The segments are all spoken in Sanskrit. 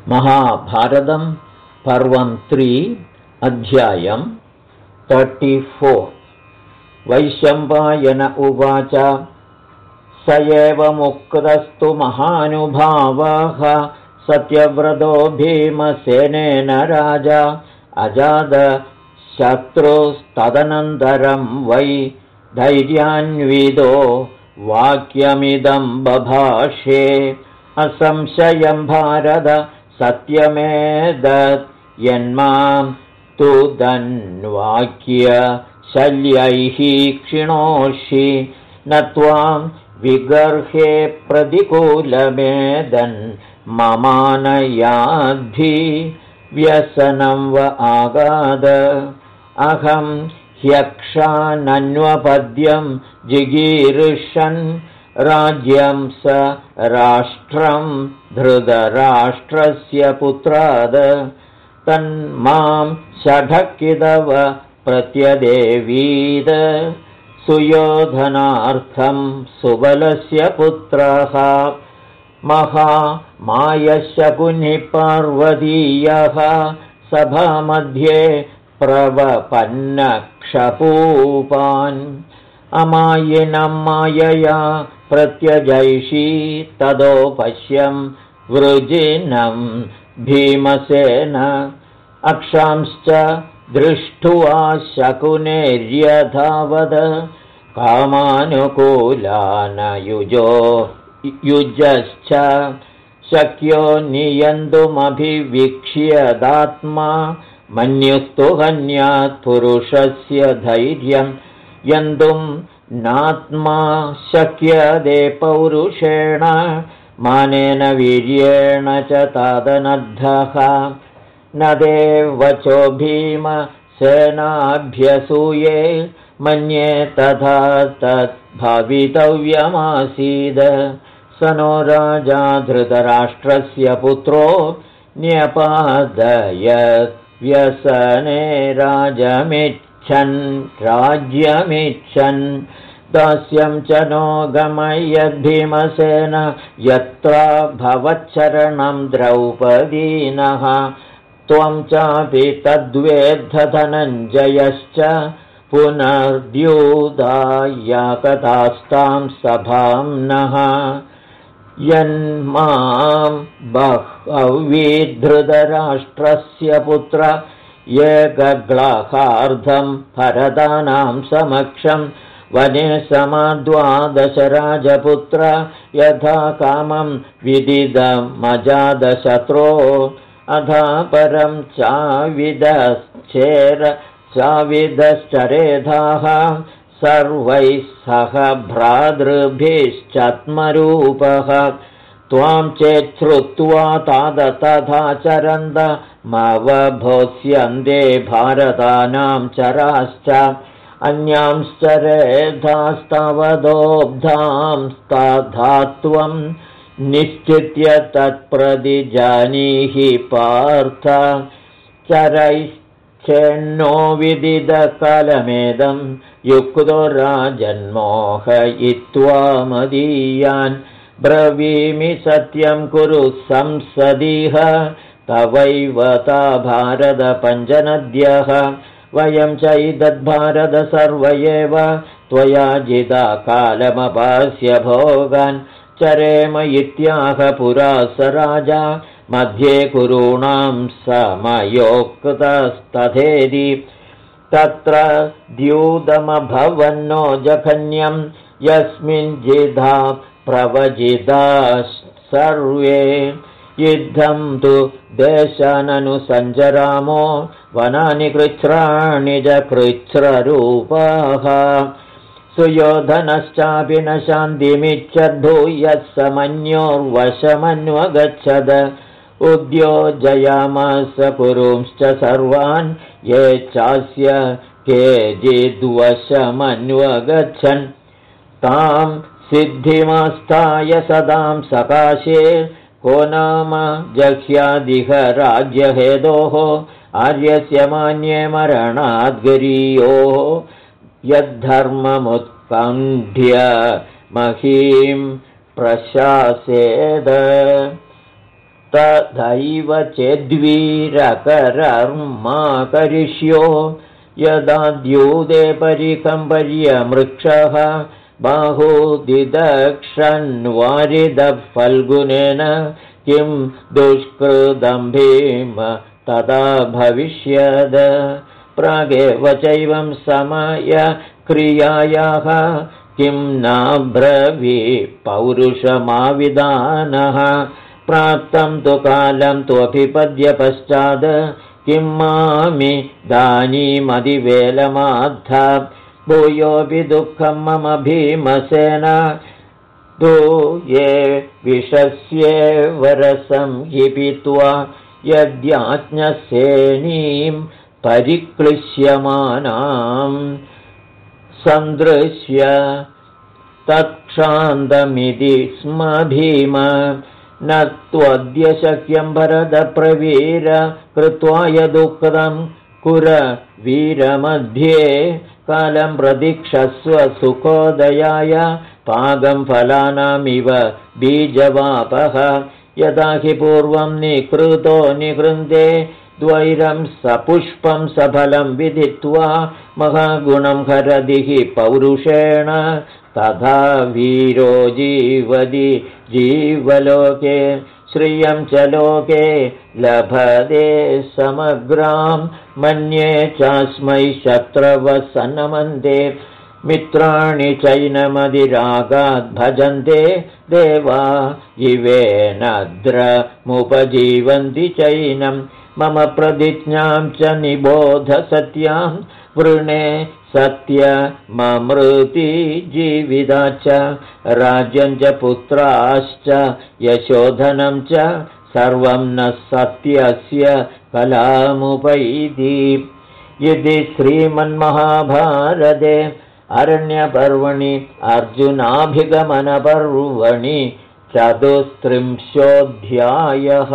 महाभारतं पर्वं 3 अध्यायं 34। वैशम्पायन उवाच स एव मुक्तस्तु महानुभावः सत्यव्रतो भीमसेनेन राजा अजातशत्रुस्तदनन्तरं वै धैर्यान्वितो वाक्यमिदं बभाषे असंशयं भारत सत्यमेतत् यन्मां तु धन्वाक्य शल्यैः क्षिणोषि न त्वां विगर्हे प्रतिकूलमेदन् ममानयाद्धि व्यसनं व आगाद अहं ह्यक्षानन्वपद्यं जिगीर्षन् राज्यं स राष्ट्रं धृतराष्ट्रस्य पुत्राद तन्मां षडकिदव प्रत्यदेवीद सुयोधनार्थं सुबलस्य पुत्रः महामायशकुनिपार्वतीयः सभामध्ये प्रवपन्नक्षपूपान् अमायिनं मायया प्रत्यजैषी तदो पश्यं वृजिनं भीमसेन अक्षांश्च दृष्ट्वा शकुनेर्यधावद कामानुकूलानयुजश्च शक्यो नियन्तुमभिवीक्ष्यदात्मा मन्युस्तु हन्यात् पुरुषस्य धैर्यं यन्तुं नात्मा शक्यते पौरुषेण मानेन वीर्येण च तादनद्धः न देवचो भीमसेनाभ्यसूये मन्ये तथा तद्भवितव्यमासीद स नो राजा धृतराष्ट्रस्य पुत्रो न्यपादयत् व्यसने राज्यमिच्छन् दास्यं च नो गमयद्भीमसेन यत्र भवच्छरणं द्रौपदीनः त्वं चापि तद्वेद्धधनञ्जयश्च पुनर्द्यूदायकतास्तां सभां नः यन्मां बह्वीधृतराष्ट्रस्य पुत्र एकग्लाहार्धं भरतानां समक्षं वने समाद्वादशराजपुत्र यथा कामं विदिदमजादशत्रो अधा परं चाविदश्चरेधाः सर्वैः सह भ्रातृभिश्चात्मरूपः त्वां चेच्छ्रुत्वा तादतथा चरन्तमवभोत्स्यन्ते भारतानां चराश्च अन्यांश्च रेधास्तवदोब्धांस्तथा त्वं निश्चित्य तत्प्रतिजानीहि पार्थ चरैश्चेन्नो विदितकालमेदं युक्तो राजन्मोहयित्वा मदीयान् ब्रवीमि सत्यं कुरु संसदीह तवैव ता भारतपञ्चनद्यः वयं चैतद्भारत सर्व एव त्वया जिता कालमपास्य भोगान् चरेम इत्याह पुरा स राजा मध्ये कुरूणां समयोक्तस्तथेति तत्र द्यूतमभवन्नो जघन्यं यस्मिन् जिधा प्रवजिता सर्वे युद्धं तु देशाननुसञ्जरामो वनानि कृच्छ्राणि च कृच्छ्ररूपाः सुयोधनश्चापि न शान्तिमिच्छद्भूयः समन्योर्वशमन्वगच्छद उद्योजयामास कुरुंश्च सर्वान् ये चास्य केचिद्वशमन्वगच्छन् तां सिद्धिमास्थाय सदां सकाशे को नाम जह्यादिह राज्यहेदोः आर्यस्य मान्ये मरणाद्गरीयो यद्धर्ममुत्कण्ठ्य महीं प्रशासेद तथैव चेद्वीरकरर्मा करिष्यो यदा द्यूते परिकम्पर्यमृक्षः बाहुदिदक्षन्वारिदः फल्गुनेन किं दुष्कृतं भीम तदा भविष्यद प्रागेव चैवं समयक्रियायाः किं नाब्रवी पौरुषमाविदानः प्राप्तं तु कालं त्वभिपद्य पश्चात् किं मामिदानीमधिवेलमाद्धा भूयोऽपि दुःखं मम भीमसेन तु ये विषस्येवरसं हि पीत्वा यद्याज्ञसेनीं परिक्लिश्यमानां सन्दृश्य तत्क्षान्तमिति स्म भीम न त्वद्य शक्यं भरतप्रवीर कृत्वा यदुक्तं कुर वीरमध्ये कालं प्रतीक्षस्व सुखोदयाय पागं फलानामिव बीजवापः यदा हि पूर्वं निकृतो निकृन्ते द्वैरं सपुष्पं सफलं विदित्वा महागुणं हरदिः पौरुषेण तथा वीरो जीवति जीवलोके श्रियं च लोके लभते समग्रां मन्ये चास्मै शत्रवः सन्नमन्ते मित्राणि चैनमदिरागाद् भजन्ते देवा इवेनद्रमुपजीवन्ति चैनं मम प्रतिज्ञां च निबोध सत्यां वृणे सत्यममृति जीविता च राज्यं च पुत्राश्च यशोधनं च सर्वं न सत्यस्य कलामुपैति यदि श्रीमन्महाभारते अरण्यपर्वणि अर्जुनाभिगमनपर्वणि 34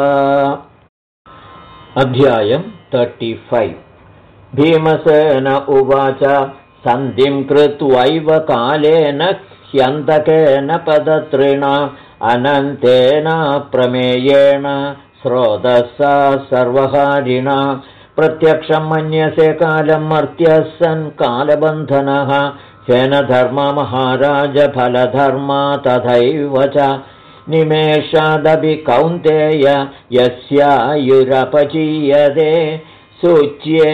अध्यायं 35 भीमसेन उवाच सन्धिं कृत्वैव कालेन ह्यन्तकेन पदत्रिणा अनन्तेन प्रमेयेण स्रोतसा सर्वहारिणा प्रत्यक्षं मन्यसे कालं मर्त्यः सन् कालबन्धनः हेन धर्मा महाराज फलधर्मा तथैव च निमेषादपि कौन्तेय यस्यायुरपचीयते सूच्ये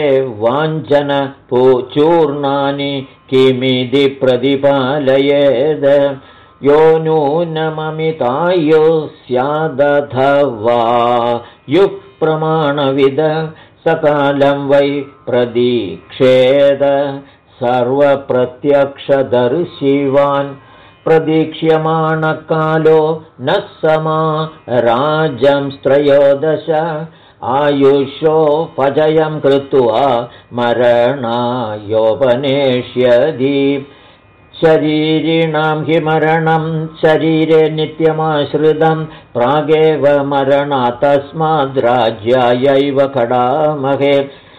वाञ्छनपूचूर्णानि किमिति प्रतिपालयेद् यो नूनममितायो स्यादथवा युः प्रमाणविद सकालं वै प्रदीक्षेद सर्वप्रत्यक्षदर्शिवान् प्रदीक्ष्यमाणकालो न समा राज्यं त्रयोदश आयुषोपजयं कृत्वा मरणायोपनेष्यति शरीरिणां हि मरणं शरीरे नित्यमाश्रितं प्रागेव मरणात् तस्माद्राज्यायैव खडामहे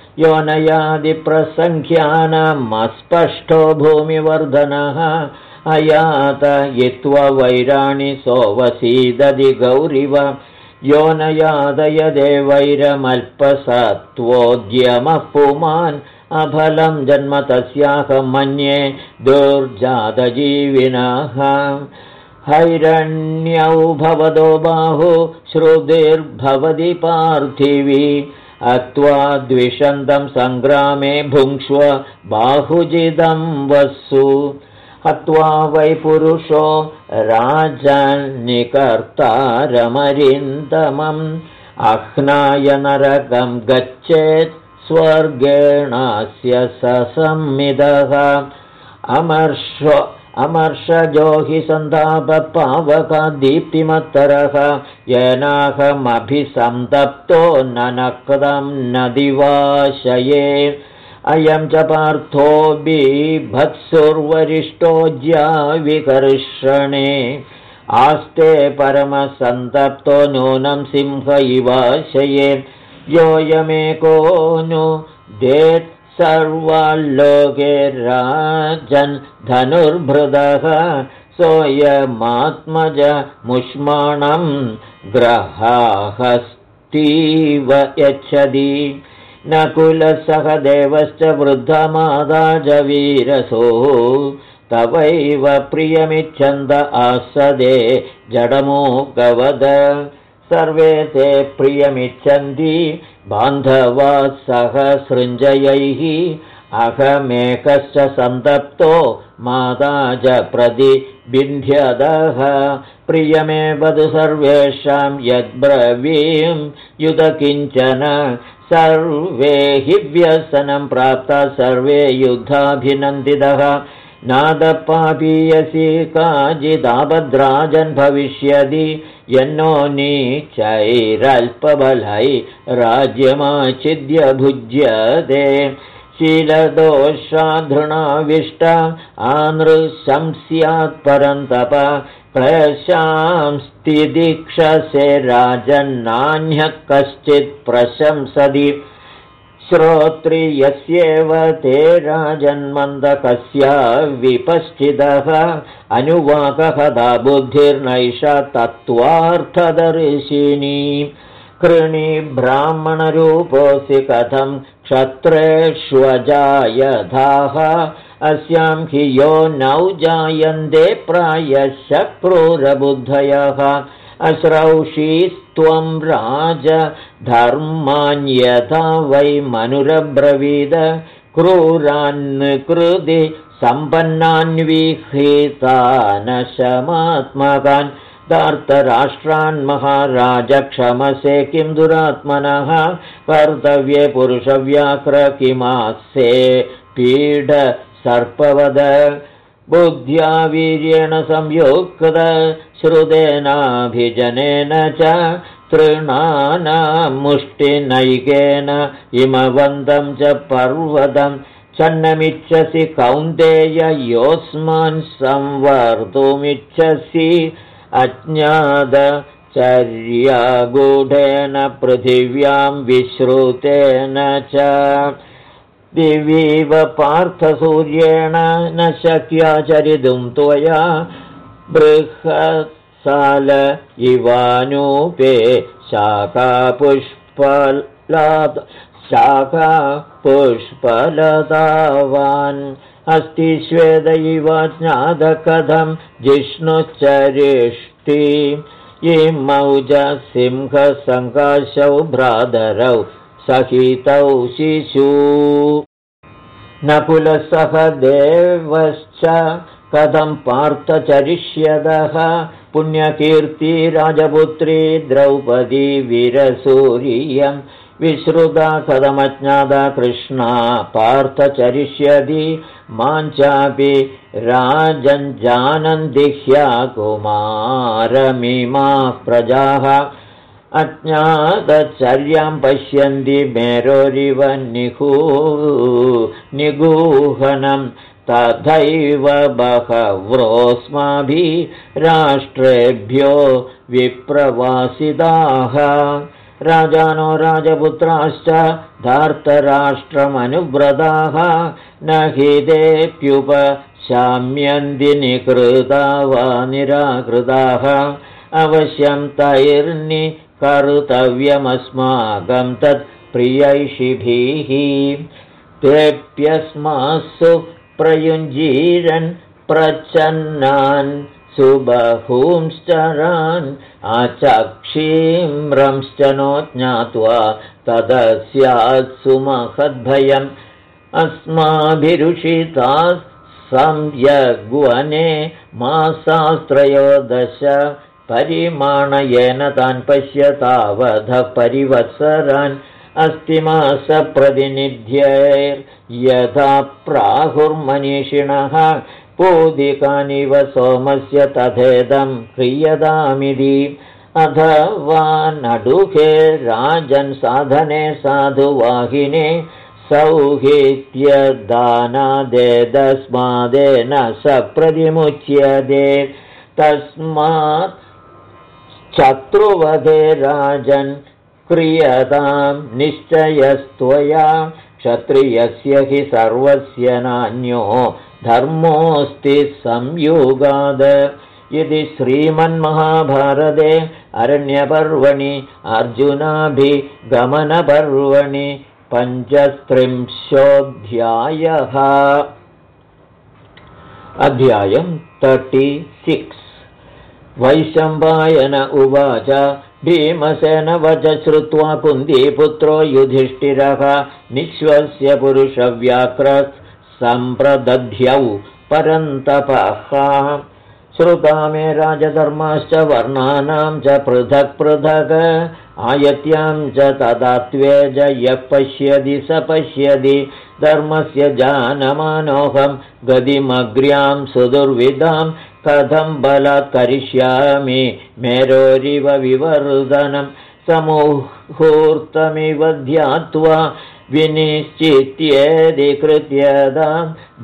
योनयादिप्रसङ्ख्यानमस्पष्टो भूमिवर्धनः अयात यित्वा वैराणि सोऽवसीदति गौरिव योनयादयदे वैरमल्पसत्त्वोद्यमः पुमान् अफलं जन्म तस्याहं मन्ये दुर्जातजीविनः हैरण्यौ भवदो बाहु श्रुतिर्भवति पार्थिवी अत्वा द्विषन्तं सङ्ग्रामे भुङ्क्ष्व बाहुजिदं वस्सु हत्वा वै पुरुषो राजन्निकर्तारमरिन्दमम् अह्नाय नरकं गच्छेत् स्वर्गेणास्य ससंमिदः अमर्षजो हि सन्तापपावकादीप्तिमत्तरः येनाहमभिसन्तप्तो ननक्तं न दिवाशये अयं च पार्थो बिभत्सुर्वरिष्ठो ज्याविकर्षणे आस्ते परमसन्तप्तो नूनं सिंह इवाशये योऽयमेको नु देत् सर्वाल्लोके राजन् धनुर्भृदः स सोऽयमात्मजमुष्माणं ग्रहाहस्तीव यच्छति नकुलसहदेवश्च वृद्धमादा च वीरसो तवैव प्रियमिच्छन्द आसदे जडमूकवद सर्वे ते प्रियमिच्छन्ति बान्धवा सहसृञ्जयैः अहमेकश्च सन्तप्तो माता च प्रतिबिन्ध्यदः प्रियमेवतु सर्वेषां यद्ब्रवीं युधकिञ्चन सर्वे हि व्यसनं प्राप्ता सर्वे युद्धाभिनन्दितः नादपापीयसि काचिदाभद्राजन् भविष्यति यन्नो नीचैरल्पबलै राज्यमाचिद्य भुज्यते शीलदोषाधृणाविष्ट आनृशंस्यात् परन्तप प्रशंस्तिदीक्षसे राजन्नान्यः कश्चित् प्रशंसति श्रोत्रियस्येव ते राजन्मन्दकस्या विपश्चितः अनुवाकहदा बुद्धिर्नैषा तत्त्वार्थदर्शिनी कृणि ब्राह्मणरूपोऽसि कथं क्षत्रेष्वजायधाः अस्यां हि यो नौ जायन्ते प्रायशः क्रूरबुद्धयः अश्रौषीस्त्वं राजधर्मान्यथा वै मनुरब्रवीद क्रूरान्कृति सम्पन्नान्विहितानशमात्मकान् दार्तराष्ट्रान् महाराज क्षमसे किं दुरात्मनः कर्तव्ये पुरुषव्याघ्र किमास्ये पीड सर्पवद बुद्ध्या वीर्येण संयुक्त श्रुतेनाभिजनेन च तृणानां मुष्टिनैकेन इमवन्तं च पर्वतं चन्नमिच्छसि कौन्तेय योऽस्मान् संवर्तुमिच्छसि अज्ञातचर्यागूढेन पृथिव्यां विश्रुतेन च दिवीव पार्थसूर्येण न शक्या चरितुं त्वया बृहत्साल इवानूपे शाखापुष्पलतावान् अस्ति श्वेत इव ज्ञातकथं जिष्णुश्चरिष्टि इमौ च सिंहसङ्काशौ भ्रातरौ सहितौ शिशु नकुलसहदेवश्च कथं पार्थचरिष्यदः पुण्यकीर्ति राजपुत्री द्रौपदी वीरसूर्यं विश्रुता कथमज्ञाता कृष्णा पार्थचरिष्यति मां चापि राजञ्जानन्ति ह्यकुमारमिमाः प्रजाः अज्ञातचर्यां पश्यन्ति मेरोरिव निगूहनं तथैव बहव्रोऽस्माभिः राष्ट्रेभ्यो विप्रवासिताः राजानो राजपुत्राश्च धार्तराष्ट्रमनुव्रताः न हि तेऽप्युपशाम्यन्ति निकृता वा निराकृताः अवश्यं तैर्निकर्तव्यमस्माकं तत् प्रियैषिभिः तेऽप्यस्मासु प्रयुञ्जीरन् प्रच्छन्नान् सुबहूंश्चरान् आचक्षीम्रंश्च नो ज्ञात्वा तदस्यात्सु महद्भयम् अस्माभिरुषिताः सम्यग्वने मासास्त्रयोदश परिमाणयेन तान् पश्य तावधः परिवत्सरान् अस्तिमासप्रतिनिध्यैर्यथा प्राहुर्मनीषिणः पूदिकानिव सोमस्य तथेदं क्रियतामिति अथवा नडुके राजन् साधने साधुवाहिने सौहित्यदानादेदस्मादेन स प्रतिमुच्यते तस्मात् शत्रुवधे राजन् क्रियतां निश्चयस्त्वया क्षत्रियस्य हि सर्वस्य नान्यो धर्मोऽस्ति संयुगाद इति श्रीमन्महाभारते अरण्यपर्वणि अर्जुनाभिगमनपर्वणि 35 अध्यायं 36 वैशम्पायन उवाच भीमसेन वच श्रुत्वा कुन्तीपुत्रो युधिष्ठिरः निःश्वस्य पुरुषव्याघ्रः सम्प्रदध्यौ परन्तपः श्रुता मे राजधर्माश्च वर्णानां च पृथक् पृथक् आयत्यां च तदा त्वेज यः पश्यति स पश्यति धर्मस्य जानमानोऽहं गतिमग्र्यां सुदुर्विदां कथं बलात्करिष्यामि मेरोरिव विवर्धनं समुहूर्तमिव ध्यात्वा विनिश्चित्येधिकृत्यदां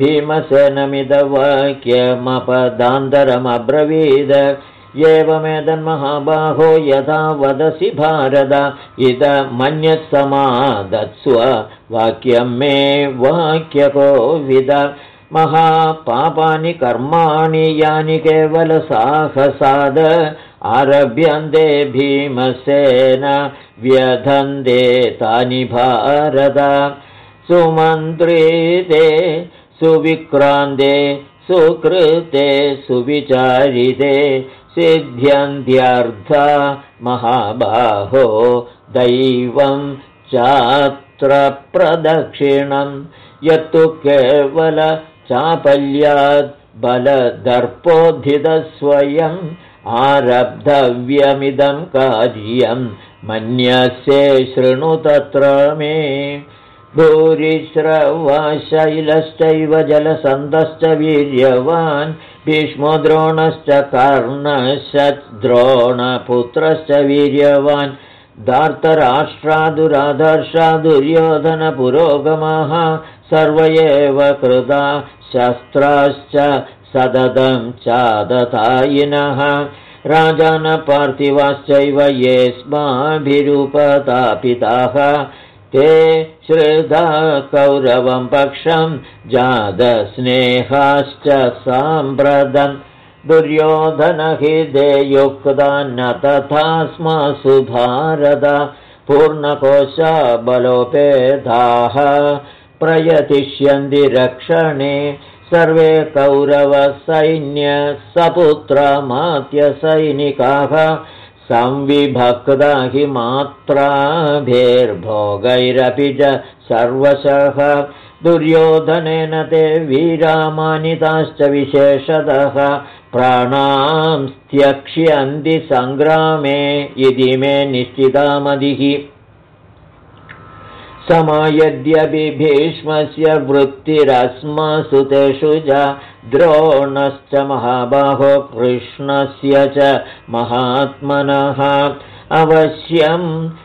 भीमसेनमिदवाक्यमपदान्तरमब्रवीद एवमेतन्महाबाहो यथा वदसि भारत इदमन्यत्समादत्स्व वाक्यं मे वाक्यकोविद महापापानि कर्माणि यानि केवलसाहसाद आरभ्यन्ते भीमसेन व्यधन्ते तानि भारत सुमन्त्रिते सुविक्रान्ते सुकृते सुविचारिते सिद्ध्यन्त्यर्था महाबाहो दैवं चात्र प्रदक्षिणं यत्तु केवल चापल्यात् बलदर्पोद्धितस्वयम् आरब्धव्यमिदं कार्यं मन्यसे शृणु तत्र मे भूरिश्रवाशैलश्चैव जलसन्धश्च वीर्यवान् भीष्मो द्रोणश्च कर्णश्च द्रोणपुत्रश्च वीर्यवान् धार्तराष्ट्रादुराधर्षा दुर्योधनपुरोगमाः सर्व एव कृता शस्त्राश्च सततं चादतायिनः राजानपार्थिवाश्चैव येऽस्माभिरुपतापिताः ते श्रद्धा कौरवं पक्षं जातस्नेहाश्च साम्प्रतं दुर्योधनहिते युक्ता न तथा स्मासु भारत पूर्णकोशा बलोपेताः प्रयतिष्यन्ति रक्षणे सर्वे कौरवसैन्यसपुत्रमात्यसैनिकाः संविभक्ता हि मात्राभिर्भोगैरपि च सर्वशः दुर्योधनेन ते वीरामानिताश्च विशेषतः प्राणां त्यक्ष्यन्ति सङ्ग्रामे इति मे निश्चितामतिः समायद्यपि भीष्मस्य वृत्तिरस्मासु तेषु च द्रोणश्च महाबाहो कृष्णस्य च महात्मनः अवश्यं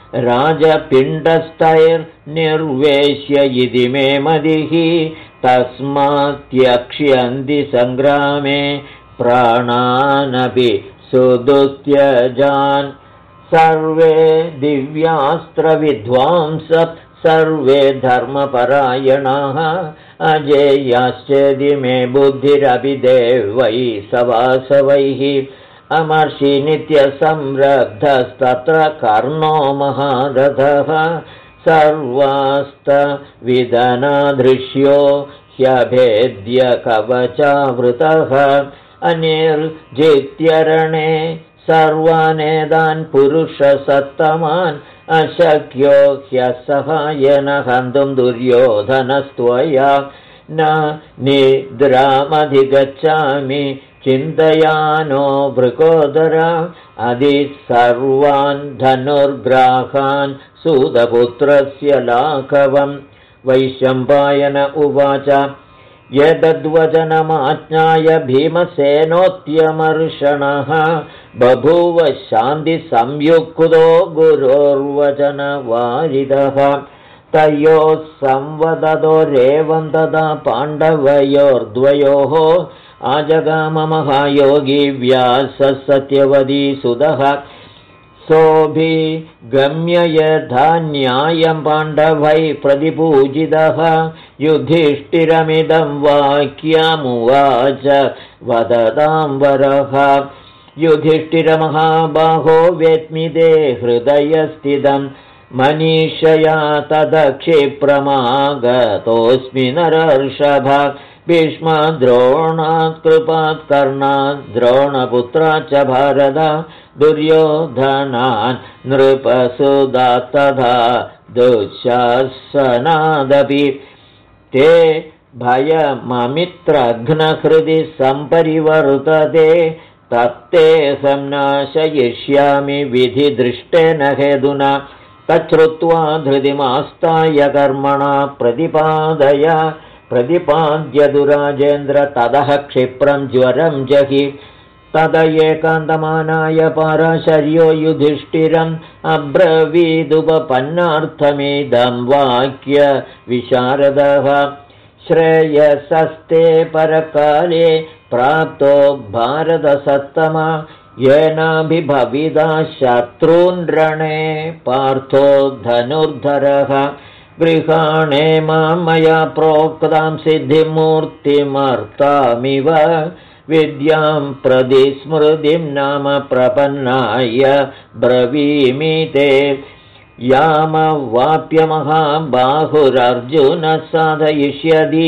राजपिण्डस्थैर्निर्वेश्य इति मे मतिः तस्मात्यक्ष्यन्ति सङ्ग्रामे प्राणानपि सुदुत्यजान् सर्वे दिव्यास्त्रविद्वांसः सर्वे धर्मपरायणाः अजेयाश्चेदि मे बुद्धिरपि देवैः सवासवैः अमर्षि नित्यसंरब्धस्तत्र कर्णो महारथः सर्वास्तविदनादृश्यो ह्यभेद्य कवचावृतः अनिर्जित्यरणे सर्वानेदान् पुरुषसत्तमान् अशक्यो ह्यसहायेन हन्तुं दुर्योधनस्त्वया न निद्रामधिगच्छामि चिन्तयानो वृकोदर अधि सर्वान् धनुर्ग्राहान् सूतपुत्रस्य लाघवम् वैशम्पायन उवाच एतद्वचनमाज्ञाय भीमसेनोत्यमर्षणः बभूव शान्तिसंयुक्तो गुरोर्वचनवारिदः तयोः संवदतो रेवं तदा पाण्डवयोर्द्वयोः आजगाम महायोगी व्यासः सत्यवती सुतः सोऽभिगम्य यथा न्यायं पाण्डवैः प्रतिपूजितः युधिष्ठिरमिदं वाक्यमुवाच वदतां वरः। युधिष्ठिरमहाबाहो वेत्मिदे हृदयस्थितं मनीषया तदक्षिप्रमागतोऽस्मि नरर्षभ। भीष्मद्रोणात् कृपात् कर्णात् द्रोणपुत्रात् च भारत दुर्योधनान् नृपसुदात् तथा दुःशासनादपि ते भयममित्रघ्नहृदि सम्परिवर्तते तत्तेऽहं नाशयिष्यामि विधिदृष्टेन हेतुना। तच्छ्रुत्वा धृतिमास्ताय कर्मणा प्रतिपाद्य दुराजेन्द्र ततः क्षिप्रं ज्वरं जहि। तद एकान्तमानाय पाराशर्यो युधिष्ठिरम् अब्रवीदुपपन्नार्थमिदं वाक्य विशारदः। श्रेयसस्ते परकाले प्राप्तो भारतसत्तमा येनाभिभविदा शत्रून् रणे पार्थो धनुर्धरः। गृहाणे मां मया प्रोक्तां सिद्धिमूर्तिमर्तामिव विद्यां प्रति स्मृतिं नाम प्रपन्नाय ब्रवीमि ते। यामवाप्य महाबाहुरर्जुनः साधयिष्यति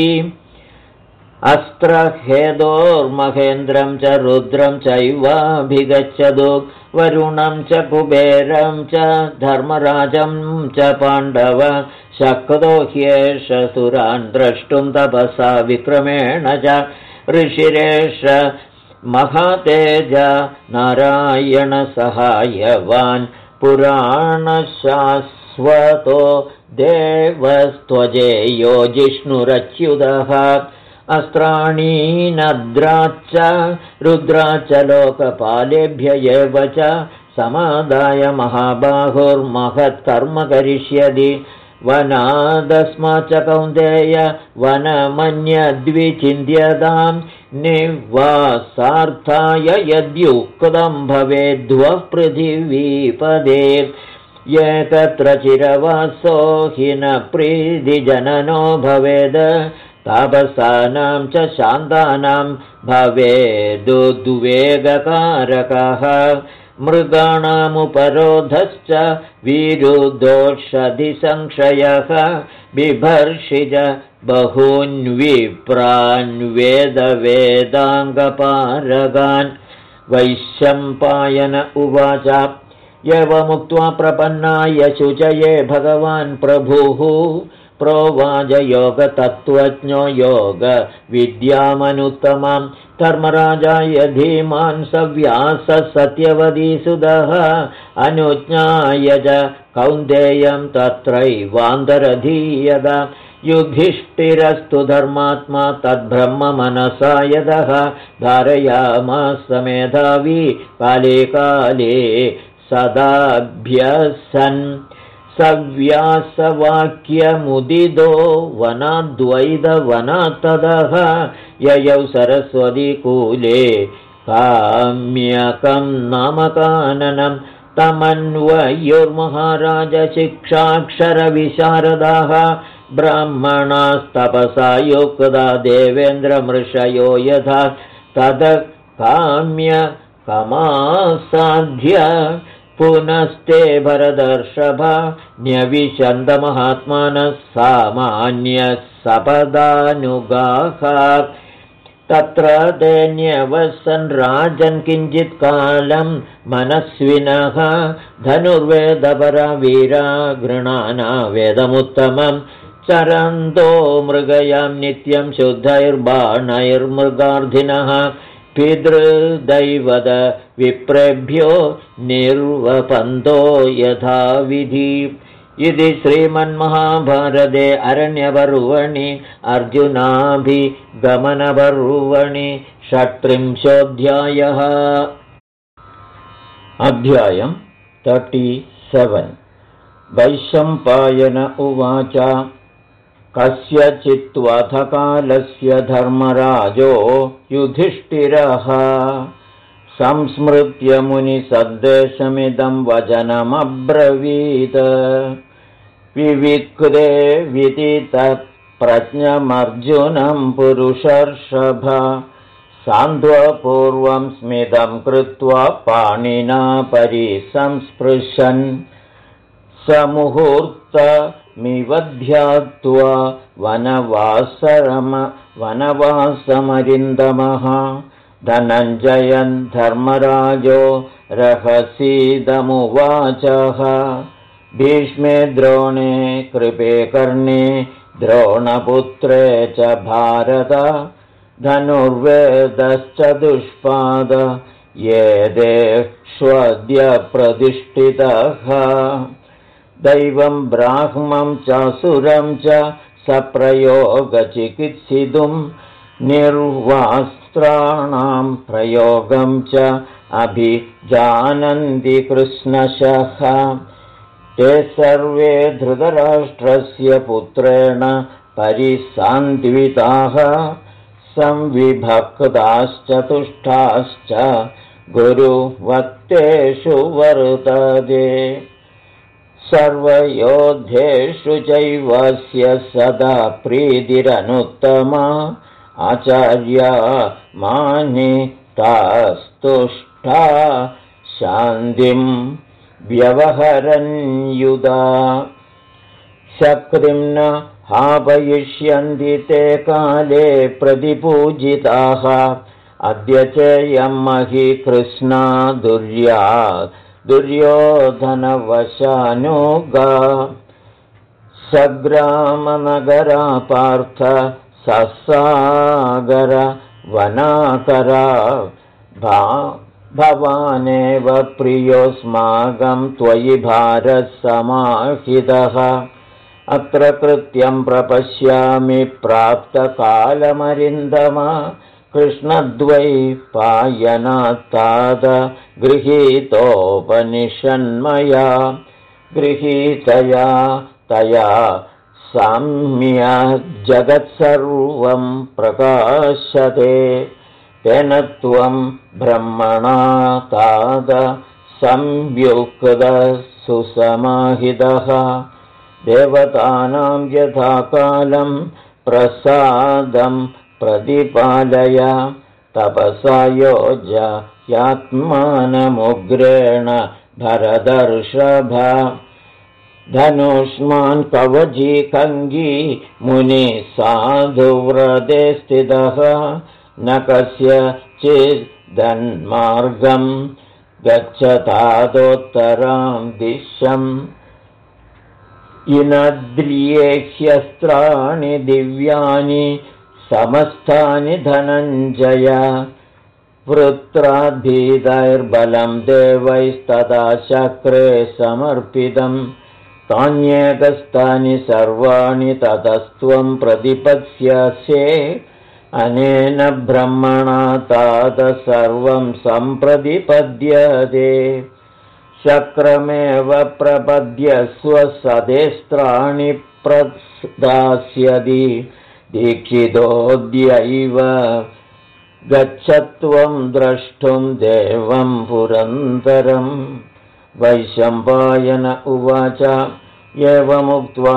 अस्त्रहेदोर्महेन्द्रं च रुद्रं चैवाभिगच्छतु वरुणं च कुबेरं च धर्मराजं च पाण्डव। शक्तो ह्येष सुरान् द्रष्टुं तपसा विक्रमेण च ऋषिरेष महातेज नारायणसहायवान् पुराणशाश्वतो देवस्त्वजेयो जिष्णुरच्युतः। अस्त्राणि नद्राच्च रुद्राच्च लोकपालेभ्य एव च समादाय महाबाहुर्महत्कर्म करिष्यति। वनादस्माच्च कौन्तेय वनमन्यद्विचिन्त्यतां निवासार्थाय यद्युक्तं भवेद्वः पृथिवीपदे। एकत्र चिरवासो हि न प्रीतिजननो भवेद् तापसानां च शान्तानां भवेदुद्वेगकारकः। मृगाणामुपरोधश्च विरुद्धोषधिसंशयः बिभर्षिज बहून्विप्रान्वेदवेदाङ्गपारगान्। वैशम्पायन उवाच एवमुक्त्वा प्रपन्नाय शुचये भगवान् प्रभुः प्रोवाच योगतत्त्वज्ञो योगविद्यामनुत्तमां। धर्मराजाय धीमान् सव्यास सत्यवतीसुतः अनुज्ञाय च कौन्तेयं तत्रैवान्तरधीयत। युधिष्ठिरस्तु धर्मात्मा तद्ब्रह्ममनसा यतः धारयामास मेधावी काले काले सदाभ्यसन्। सव्यासवाक्यमुदितो वनाद्वैतवनात्ततः ययौ सरस्वतीकूले काम्यकं नामकाननं। तमन्वयोर्महाराज शिक्षाक्षरविशारदाः ब्राह्मणास्तपसा युक्ता देवेन्द्रमृषयो यथा तद काम्यकमासाध्य पुनस्ते भरदर्षभ न्यविशन्तमहात्मानः सामान्यः सपदानुगाः। तत्र ते न्यवसन् राजन् किञ्चित् कालं मनस्विनः धनुर्वेदपरा वीरा गृणाना वेदमुत्तमं चरन्तो मृगयां नित्यं शुद्धैर्बाणैर्मृगार्थिनः। पितृदैवत विप्रेभ्यो निर्वपन्तो यथा विधि। इति श्रीमन्महाभारते अरण्यपर्वणि अर्जुनाभिगमनपर्वणि 36 अध्यायं 37। वैशम्पायन उवाच कस्यचित्त्वथ कालस्य धर्मराजो युधिष्ठिरः संस्मृत्य मुनिसद्देशमिदं वचनमब्रवीत्। विविक्ते विदितप्रज्ञमर्जुनं पुरुषर्षभ सान्त्वपूर्वं स्मितं कृत्वा पाणिना परिसंस्पृशन् समुहूर्तमिव ध्यात्वा वनवासमरिन्दमः धनञ्जयन् धर्मराजो रहसीदमुवाचः भीष्मे द्रोणे कृपे कर्णे द्रोणपुत्रे च भारत धनुर्वेदश्च दुष्पाद ये देष्वद्य प्रतिष्ठितः दैवं ब्राह्मं चासुरं च सप्रयोगचिकित्सितुं निर्वास्त्राणां प्रयोगं च अभिजानन्ति कृष्णशः ते सर्वे धृतराष्ट्रस्य पुत्रेण परिसान्विताः संविभक्ताश्च तुष्टाश्च गुरुवत्तेषु वर्तते सर्वयोद्धेषु चैवस्य सदा प्रीतिरनुत्तमा आचार्या मानितास्तुष्टा शान्तिं व्यवहरन्युदा शक्तिं न हापयिष्यन्ति ते काले प्रतिपूजिताः अद्य चेयं महि कृष्णा दुर्योधनवशानुगा सग्रामनगरा पार्थ ससागर वनाकरा भवानेव प्रियोऽस्माकं त्वयि भारसमाहितः अत्र कृत्यं प्रपश्यामि प्राप्तकालमरिन्दमा कृष्णद्वैपायनात्ताद गृहीतोपनिषन्मया गृहीतया तया साम्य जगत्सर्वं प्रकाशते तेन त्वं ब्रह्मणा ताद संयुक्तः सुसमाहितः देवतानां यथा कालं प्रसादं प्रतिपालय तपसा योजयात्मानमुग्रेण भरतर्षभ धनुष्मान् कवची कङ्गी मुनिः साधुव्रते स्थितः न कस्यचिदन्मार्गं गच्छतादोत्तरां दिशम् इनद्रियेह्यस्त्राणि दिव्यानि समस्तानि धनञ्जय वृत्राद्भीतैर्बलं देवैस्तदा चक्रे समर्पितं तान्येकस्तानि सर्वाणि ततस्त्वं प्रतिपत्स्यसे अनेन ब्रह्मणा तात सर्वं सम्प्रतिपद्यते चक्रमेव प्रपद्यस्व सदेस्त्राणि प्रदास्यति दीक्षितोऽद्यैव गच्छत्वं द्रष्टुं देवं पुरन्दरं वैशम्पायन उवाच एवमुक्त्वा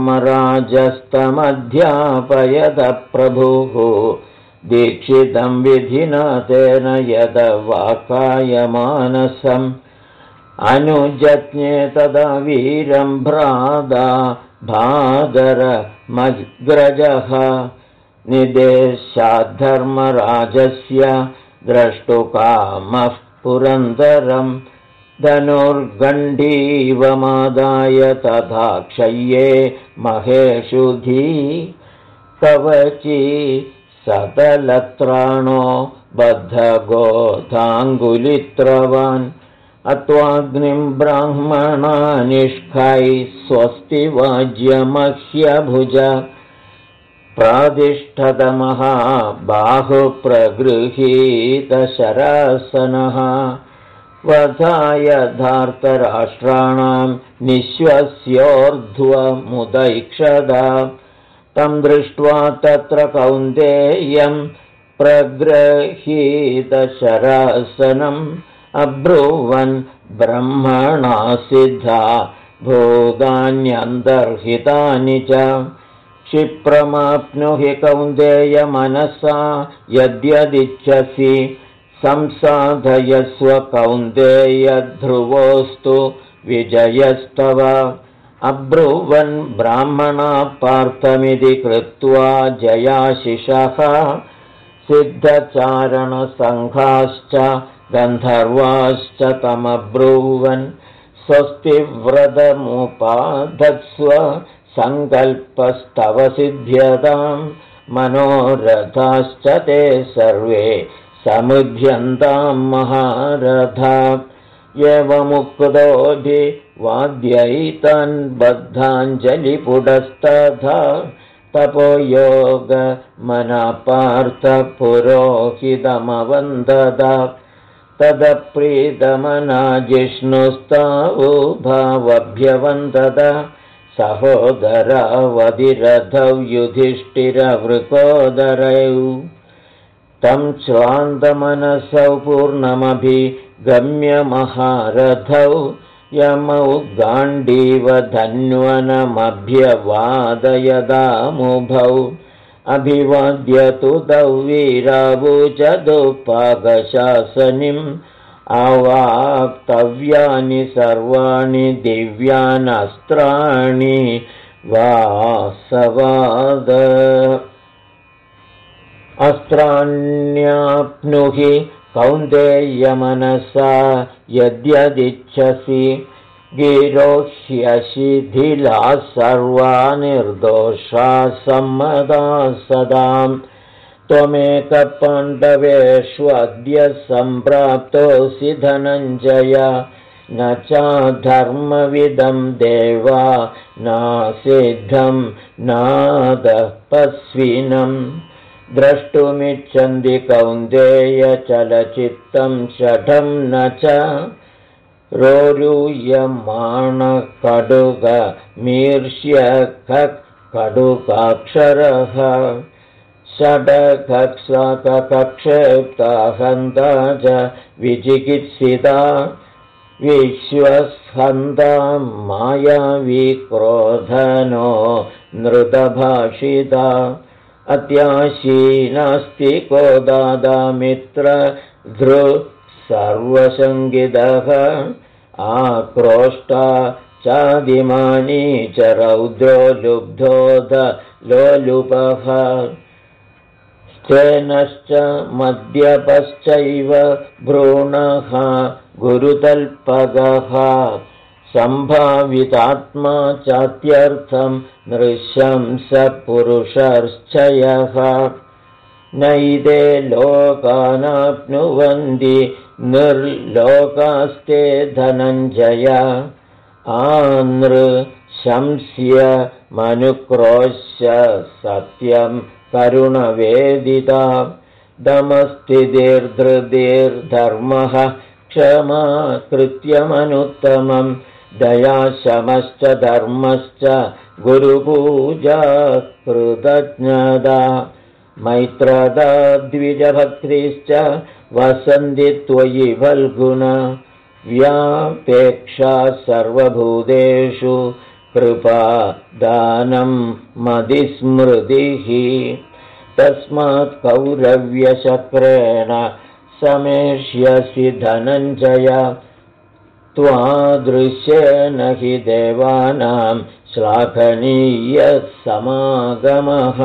धर्मराजस्तमध्यापयत प्रभुः दीक्षितं विधिना तेन यद वाकायमानसम् अनुजज्ञे तदा वीरं भ्राता भादरमग्रजः निदेशाद्धर्मराजस्य द्रष्टुकामः पुरन्दरं धनुर्गण्डीवमादाय तथा क्षय्ये महेषुधी कवची सतलत्राणो बद्धगोधाङ्गुलित्रवान् अत्वाग्निं ब्राह्मणा निष्खै स्वस्ति वाज्यमह्यभुज प्रातिष्ठतमः बाहुप्रगृहीतशरासनः वधाय धार्तराष्ट्राणां निःश्वस्योर्ध्वमुदैक्षदा तं दृष्ट्वा तत्र कौन्तेयं प्रगृहीतशरासनम् अब्रुवन् ब्रह्मणा सिद्धा भोगान्यन्तर्हितानि च क्षिप्रमाप्नुहि कौन्तेय मनसा यद्यदिच्छसि संसाधयस्व कौन्तेय ध्रुवोऽस्तु विजयस्तव अब्रुवन् ब्राह्मणा पार्थमिति कृत्वा जयाशिषः सिद्धचारणसङ्घाश्च गन्धर्वाश्च तमब्रुवन् स्वस्ति व्रतमुपाधत्स्व सङ्कल्पस्तव सिद्ध्यतां मनोरथाश्च ते सर्वे समुद्यन्तां महारथा एवमुक्तोऽभिवाद्यैतान् बद्धाञ्जलिपुटस्तथा तपोयोगमनपार्थपुरोहितमवन्दत तदप्रीतमना जिष्णुस्तावुभावभ्यवन्दत सहोदरावधिरथौ युधिष्ठिरवृकोदरौ तं श्रान्तमनसौ पूर्णमभिगम्य महारथौ यमौ गाण्डीवधन्वनमभ्यवादयदामुभौ अभिवाद्य तु तौ वीरावूचदुपागशासनिम् अवाक्तव्यानि सर्वाणि दिव्यानस्त्राणि वासवाद अस्त्राण्याप्नुहि कौन्तेयमनसा यद्यदिच्छसि गिरोह्यशिथिलाः सर्वा निर्दोषाः सम्मताः सदाम् त्वमेकपाण्डवेष्वद्य सम्प्राप्तोऽसि धनञ्जय न चाधर्मविदं देवा नासिद्धं नादपस्विनम् द्रष्टुमिच्छन्ति कौन्तेय चलचित्तं शठं न च रोरूयमाणकडुगमीर्ष्यककडुकाक्षरः षडकक्षेप्ताहन्ता च विचिकित्सिता विश्वस्हन्ता मायाविक्रोधनो नृतभाषिता अत्याशी नास्ति को दादा मित्र धृ सर्वसङ्गितः आक्रोष्टा चादिमानी च रौद्रो लुब्धोध लोलुपः स्थेनश्च मद्यपश्चैव भ्रूणः गुरुतल्पगः सम्भावितात्मा चात्यर्थं नृशंसपुरुषश्चयः नैते लोकानाप्नुवन्ति निर्लोकास्ते धनञ्जय आनृशंस्य मनुक्रोश्य सत्यं करुणवेदिता दमस्थितिर्धृतिर्धर्मः क्षमा कृत्यमनुत्तमम् दयाशमश्च धर्मश्च गुरुपूजा कृतज्ञता मैत्रदा द्विजभक्तिश्च वसन्ति त्वयि फल्गुना व्यापेक्षा सर्वभूतेषु कृपा दानं मदिस्मृतिः तस्मात् कौरव्यशक्रेण समेष्यसि धनञ्जय त्वादृश्येन हि देवानां श्लाघनीयसमागमः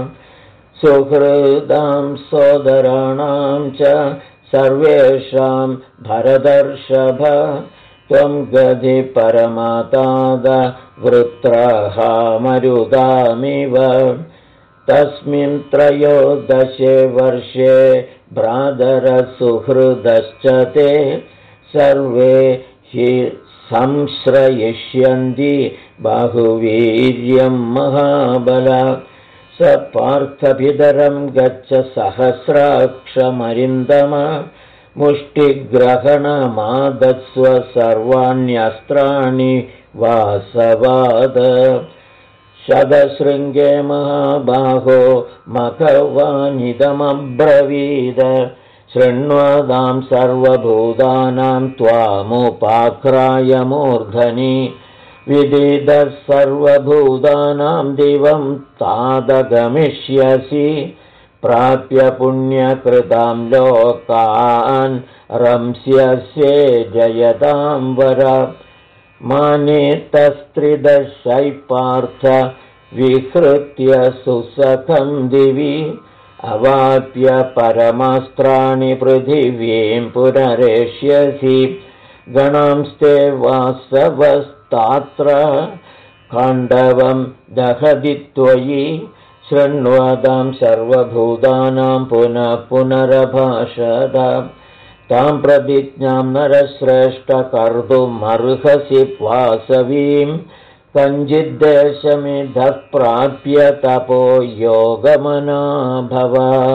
सुहृदां सोदराणां च सर्वेषां भरतर्षभ त्वं गति परमाताद वृत्रः मरुदामिव तस्मिन् त्रयोदशे वर्षे भ्रातरसुहृदश्च ते सर्वे हि संश्रयिष्यन्ति बाहुवीर्यं महाबल स पार्थभिदरं गच्छ सहस्राक्षमरिन्दम मुष्टिग्रहणमादत्स्व सर्वाण्यस्त्राणि वासवाद शतशृङ्गे महाबाहो मघवानिदमब्रवीद शृण्वतां सर्वभूतानां त्वामुपाक्राय मूर्धनि विदितः सर्वभूतानां दिवं तादगमिष्यसि प्राप्य पुण्यकृतां लोकान् रंस्यसे जयतां वर मानितस्त्रिदशै पार्थ विहृत्य सुसखं दिवि अवाप्य परमास्त्राणि पृथिवीं पुनरेष्यसि गणांस्ते वासवस्तात्र खाण्डवं दहति त्वयि शृण्वतां सर्वभूतानां पुनः पुनरभाषत तां प्रतिज्ञां नरश्रेष्ठ कर्तुमर्हसि वासवीं कञ्चिद्देशमिधः प्राप्य तपो योगमना भव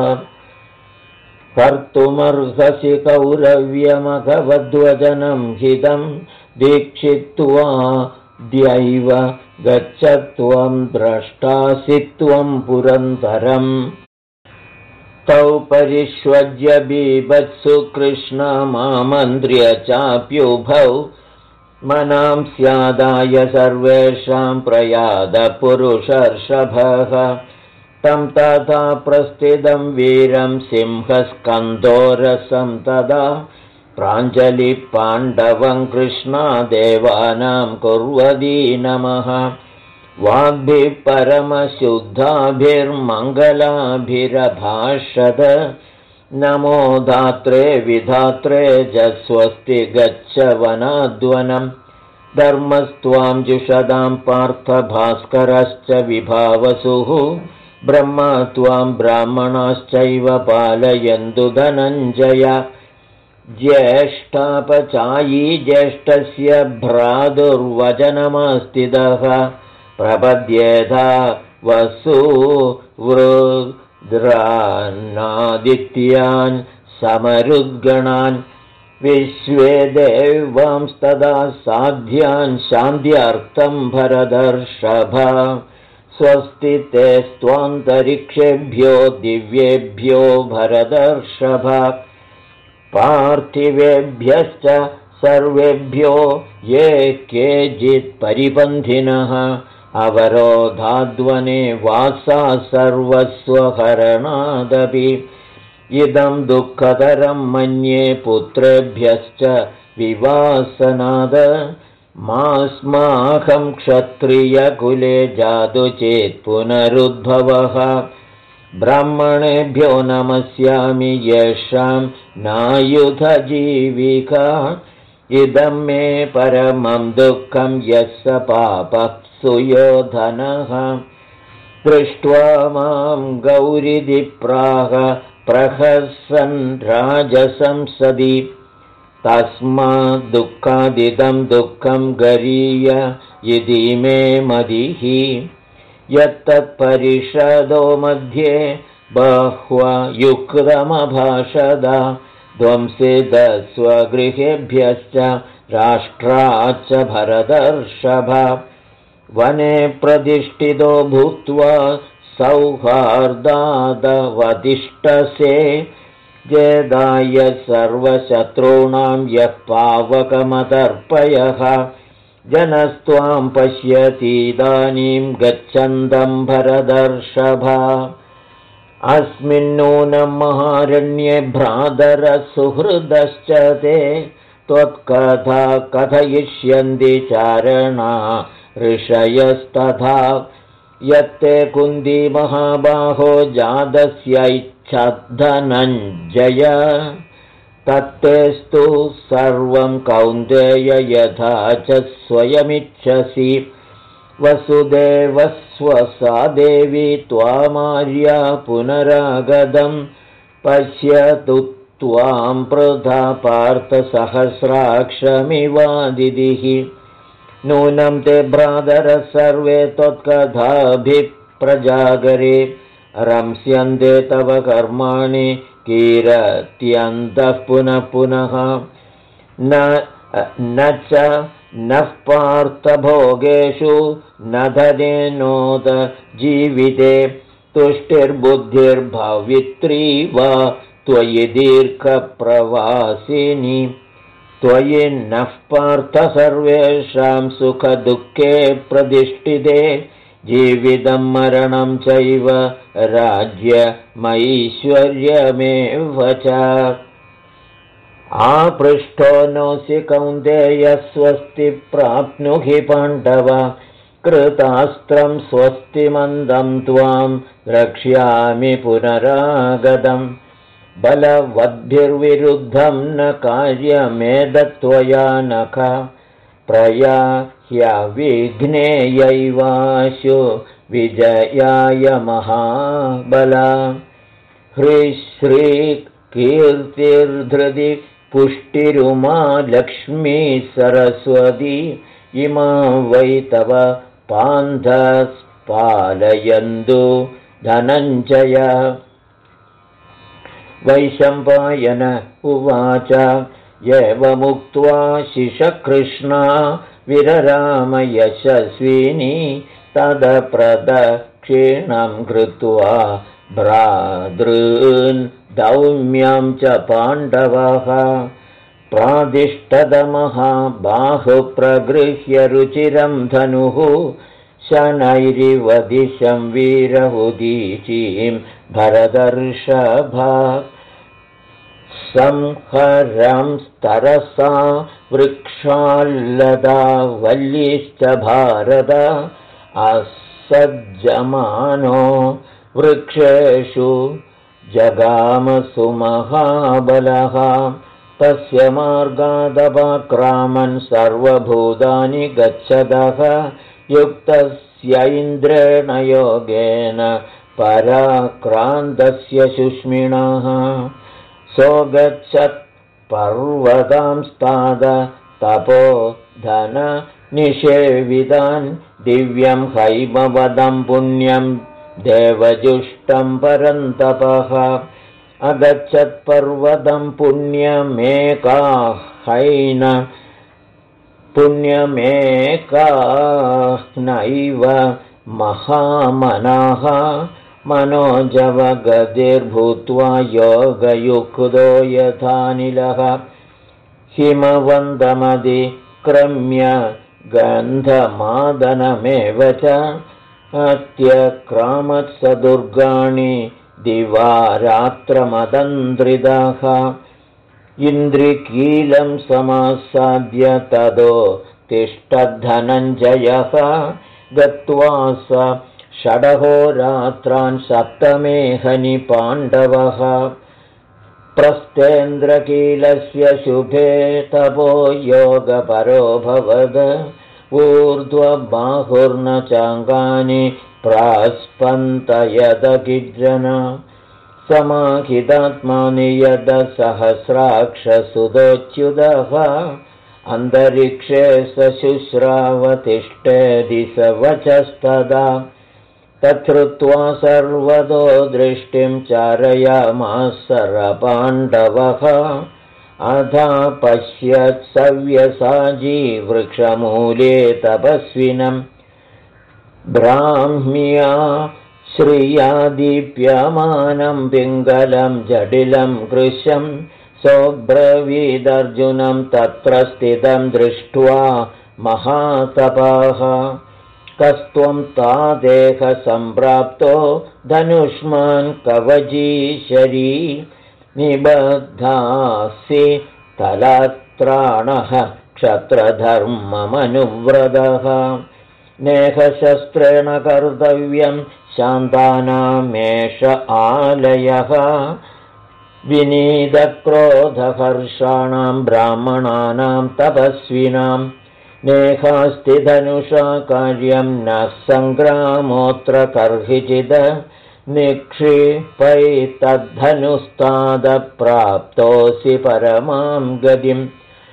कर्तुमर्हसि कौरव्यमघवद्वचनं हितं दीक्षित्वा द्यैव गच्छत्वं द्रष्टासि त्वं पुरन्दरम् तौ परिष्वज्य बीभत्सु कृष्णमामन्त्र्य चाप्युभौ मनां स्यादाय सर्वेषां प्रयादपुरुषर्षभः तं तथा प्रस्थितं वीरं सिंहस्कन्धोरसं तदा प्राञ्जलिपाण्डवं कृष्णादेवानां कुर्वती नमः वाग्भिः परमशुद्धाभिर्मङ्गलाभिरभाषत नमो धात्रे विधात्रे च स्वस्ति गच्छ वनाद्वनं धर्मस्त्वां जुषदां पार्थ भास्करश्च विभावसुः ब्रह्मा त्वां ब्राह्मणाश्चैव पालयन्तु धनञ्जय ज्येष्ठापचायी ज्येष्ठस्य भ्रातुर्वचनमस्तिदः प्रपद्येधा वसुवृद्रान्नादित्यान् समरुद्गणान् विश्वे देवांस्तदा साध्यान् शान्त्यर्थं भरदर्षभ स्वस्ति ते स्वान्तरिक्षेभ्यो दिव्येभ्यो भरदर्षभ पार्थिवेभ्यश्च सर्वेभ्यो ये केचित् परिपन्थिनः अवरोधाद्वने वासा सर्वस्वहरणादपि इदं दुःखतरं मन्ये पुत्रेभ्यश्च विवासनाद मास्माकं क्षत्रियकुले जातु चेत् पुनरुद्भवः ब्राह्मणेभ्यो नमस्यामि येषां नायुधजीविका इदं मे परमं दुःखं यस्य पापः सुयोधनः दृष्ट्वा मां गौरिदिप्राह प्रहसन् राजसंसदि तस्माद्दुःखादिदं दुःखं गरीय इति मे मतिः यत्तत्परिषदो मध्ये बह्वयुक्तमभाषद ध्वंसित स्वगृहेभ्यश्च राष्ट्राच्च भरतर्षभ वने प्रतिष्ठितो भूत्वा सौहार्दादवतिष्ठसे जेदाय सर्वशत्रूणां यः पावकमतर्पयः जनस्त्वां पश्यतीदानीं गच्छन्तं भरतर्षभ अस्मिन्नूनं महारण्ये भ्रातरसुहृदश्च ते त्वत्कथा कथयिष्यन्ति चारणा ऋषयस्तथा यत्ते कुन्ती महाबाहो जातस्यैच्छद्धनञ्जय तत्तेस्तु सर्वं कौन्तेय यथा च स्वयमिच्छसि वसुदेवस्वसा देवी त्वामार्या पुनरागतं पश्यतु त्वां पृथा पार्थसहस्राक्षमिवादितिः नूनं ते भ्रातरः सर्वे त्वत्कथाभिप्रजागरे रंस्यन्ते तव कर्माणि कीरत्यन्तः पुनः पुनः न च नः पार्थभोगेषु न धनेनोद जीविते तुष्टिर्बुद्धिर्भवित्री वा त्वयि दीर्घप्रवासिनि त्वयि नः पार्थ सर्वेषां सुखदुःखे प्रतिष्ठिते जीवितं मरणं चैव राज्यमैश्वर्यमेव च आपृष्टो नोऽसि कौन्तेय स्वस्ति प्राप्नुहि पाण्डव कृतास्त्रं स्वस्ति मन्दं त्वां रक्ष्यामि पुनरागतम् बलवद्भिर्विरुद्धं न कार्यमेतत्त्वया नख प्रयाह्यविघ्नेयैवाशु विजयाय महाबला ह्रीश्रीकीर्तिर्धृति पुष्टिरुमा लक्ष्मी सरस्वती इमा वै तव पान्थस्पालयन्तु धनञ्जय वैशम्पायन उवाच एवमुक्त्वा शिशकृष्णा विरराम यशस्विनी तदप्रदक्षिणं कृत्वा भ्रातॄन् दौम्यं च पाण्डवः प्रादिष्टदमहाबाहुप्रगृह्य रुचिरं धनुः शनैरिव दिशं वीरहुदीचीं भरदर्षभा संहरं स्तरसा वृक्षाल्लदा वल्लीश्च भारत असज्जमानो वृक्षेषु जगामसुमहाबलः तस्य मार्गादपाक्रामन् सर्वभूतानि गच्छतः युक्तस्यैन्द्रेण योगेन पराक्रान्तस्य सुष्मिणः सोगच्छत् पर्वतांस्ताद तपो धन निषेवितान् दिव्यं हैमवदं पुण्यं देवजुष्टं परन्तपः अगच्छत् पर्वतं पुण्यमेकाह्नैव महामनाः मनोजवगतिर्भूत्वा योगयुक्तो यथानिलः हिमवन्दमधिक्रम्य गन्धमादनमेव च अत्यक्रामत्स दुर्गाणि दिवारात्रमदन्द्रिदः इन्द्रिकीलं समासाद्य तदो तिष्ठद्धनञ्जयः गत्वा स षडहोरात्रान् सप्तमेहनि पाण्डवः प्रस्थेन्द्रकीलस्य शुभे तपो योगपरोऽभवद ऊर्ध्वबाहुर्न चाङ्गानि प्रास्पन्तयदगिर्जन समाहितात्मानि यद सहस्राक्षसुतोच्युतः अन्तरिक्षे स शुश्रावतिष्ठेदि स वचस्तदा तच्छ्रुत्वा सर्वतो दृष्टिं चारयामास पाण्डवः अथा पश्यत् सव्यसाची वृक्षमूले तपस्विनं ब्राह्म्या श्रिया दीप्यमानं पिङ्गलं जटिलं कृशं सोऽब्रवीदर्जुनं तत्र स्थितं दृष्ट्वा महातपः कस्त्वं तादेहसम्प्राप्तो धनुष्मान् कवचीशरी निबद्धासि तलत्राणः क्षत्रधर्ममनुव्रतः नेहशस्त्रेण कर्तव्यं शान्तानामेष आलयः विनीतक्रोधहर्षाणां ब्राह्मणानां तपस्विनां नेहास्ति धनुषा कार्यं न सङ्ग्रामोऽत्र कर्हिचिद निक्षिपैतद्धनुस्तादप्राप्तोऽसि परमां गतिम्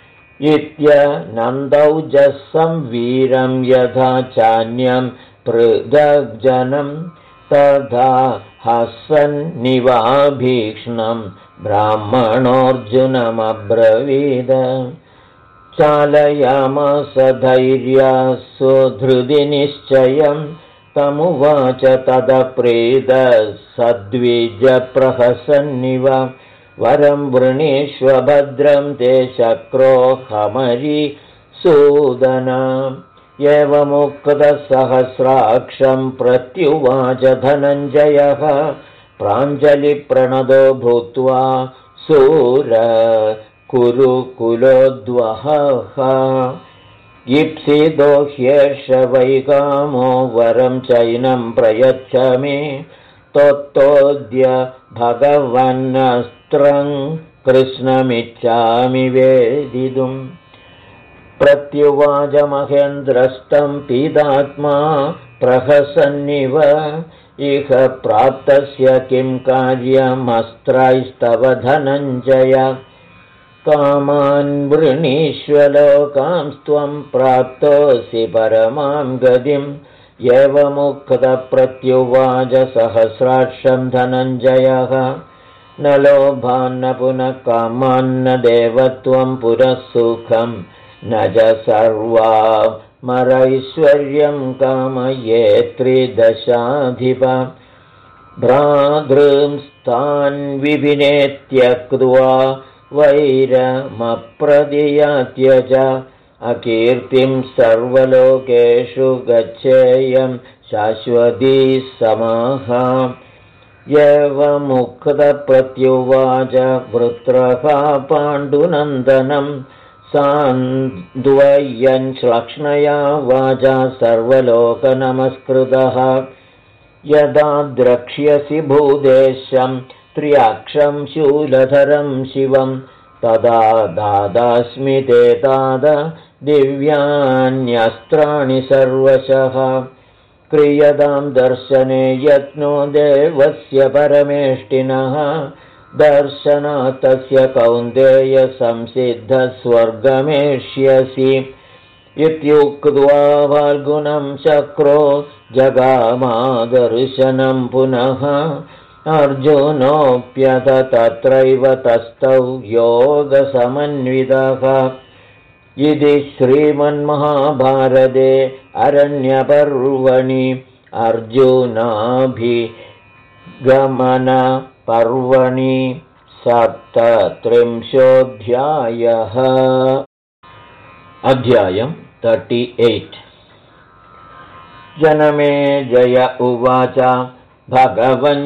इत्यनन्दौजसं वीरं यथा चान्यं पृथग्जनं तथा हसन्निवाभीक्ष्णं ब्राह्मणोऽर्जुनमब्रवीद चालयामास धैर्या सुधृति निश्चयं तमुवाच तदप्रीतः सद्विजप्रहसन्निव वरं वृणीष्व भद्रं ते शक्रोहमरीसूदना एवमुक्तसहस्राक्षं प्रत्युवाच धनञ्जयः प्राञ्जलिप्रणदो भूत्वा शूरकुरुकुलोद्वहः इप्सितो ह्येष वै कामो वरं चैनं प्रयच्छ मे तोद्य भगवन्नस्त्रं कृष्णमिच्छामि वेदितुम् प्रत्युवाच महेन्द्रस्तं पीतात्मा प्रहसन्निव इह प्राप्तस्य किं कार्यमस्त्रैस्तव धनञ्जय कामान् वृणीष्वलोकांस्त्वं प्राप्तोऽसि परमां गतिम् एवमुक्तप्रत्युवाच सहस्राक्षं धनञ्जयः न लोभान्न पुनः कामान्न देवत्वं पुरः सुखं न च सर्वामरैश्वर्यं कामये त्रिदशाधिप भ्रातॄंस्तान् विपिने त्यक्त्वा वैरमप्रदियात्य च अकीर्तिं सर्वलोकेषु गच्छेयं शाश्वती समाः एवमुक्तप्रत्युवाच वृत्रः पाण्डुनन्दनं सान्द्वयं श्लक्ष्णया वाचा सर्वलोकनमस्कृतः यदा द्रक्ष्यसि भूदेशं त्र्याक्षं शूलधरं शिवं तदा दादास्मि ते ताद दिव्यान्यस्त्राणि सर्वशः क्रियतां दर्शने यत्नो देवस्य परमेष्टिनः दर्शनात् तस्य कौन्तेय संसिद्धस्वर्गमेष्यसि इत्युक्त्वा फाल्गुनं शक्रो जगामादर्शनं पुनः अर्जुनोऽप्यथ तत्रैव तस्थौ योगसमन्वितः इति श्रीमन्महाभारते अरण्यपर्वणि अर्जुनाभिगमनपर्वणि 37 अध्यायं 38 जनमेजय उवाच भगवन्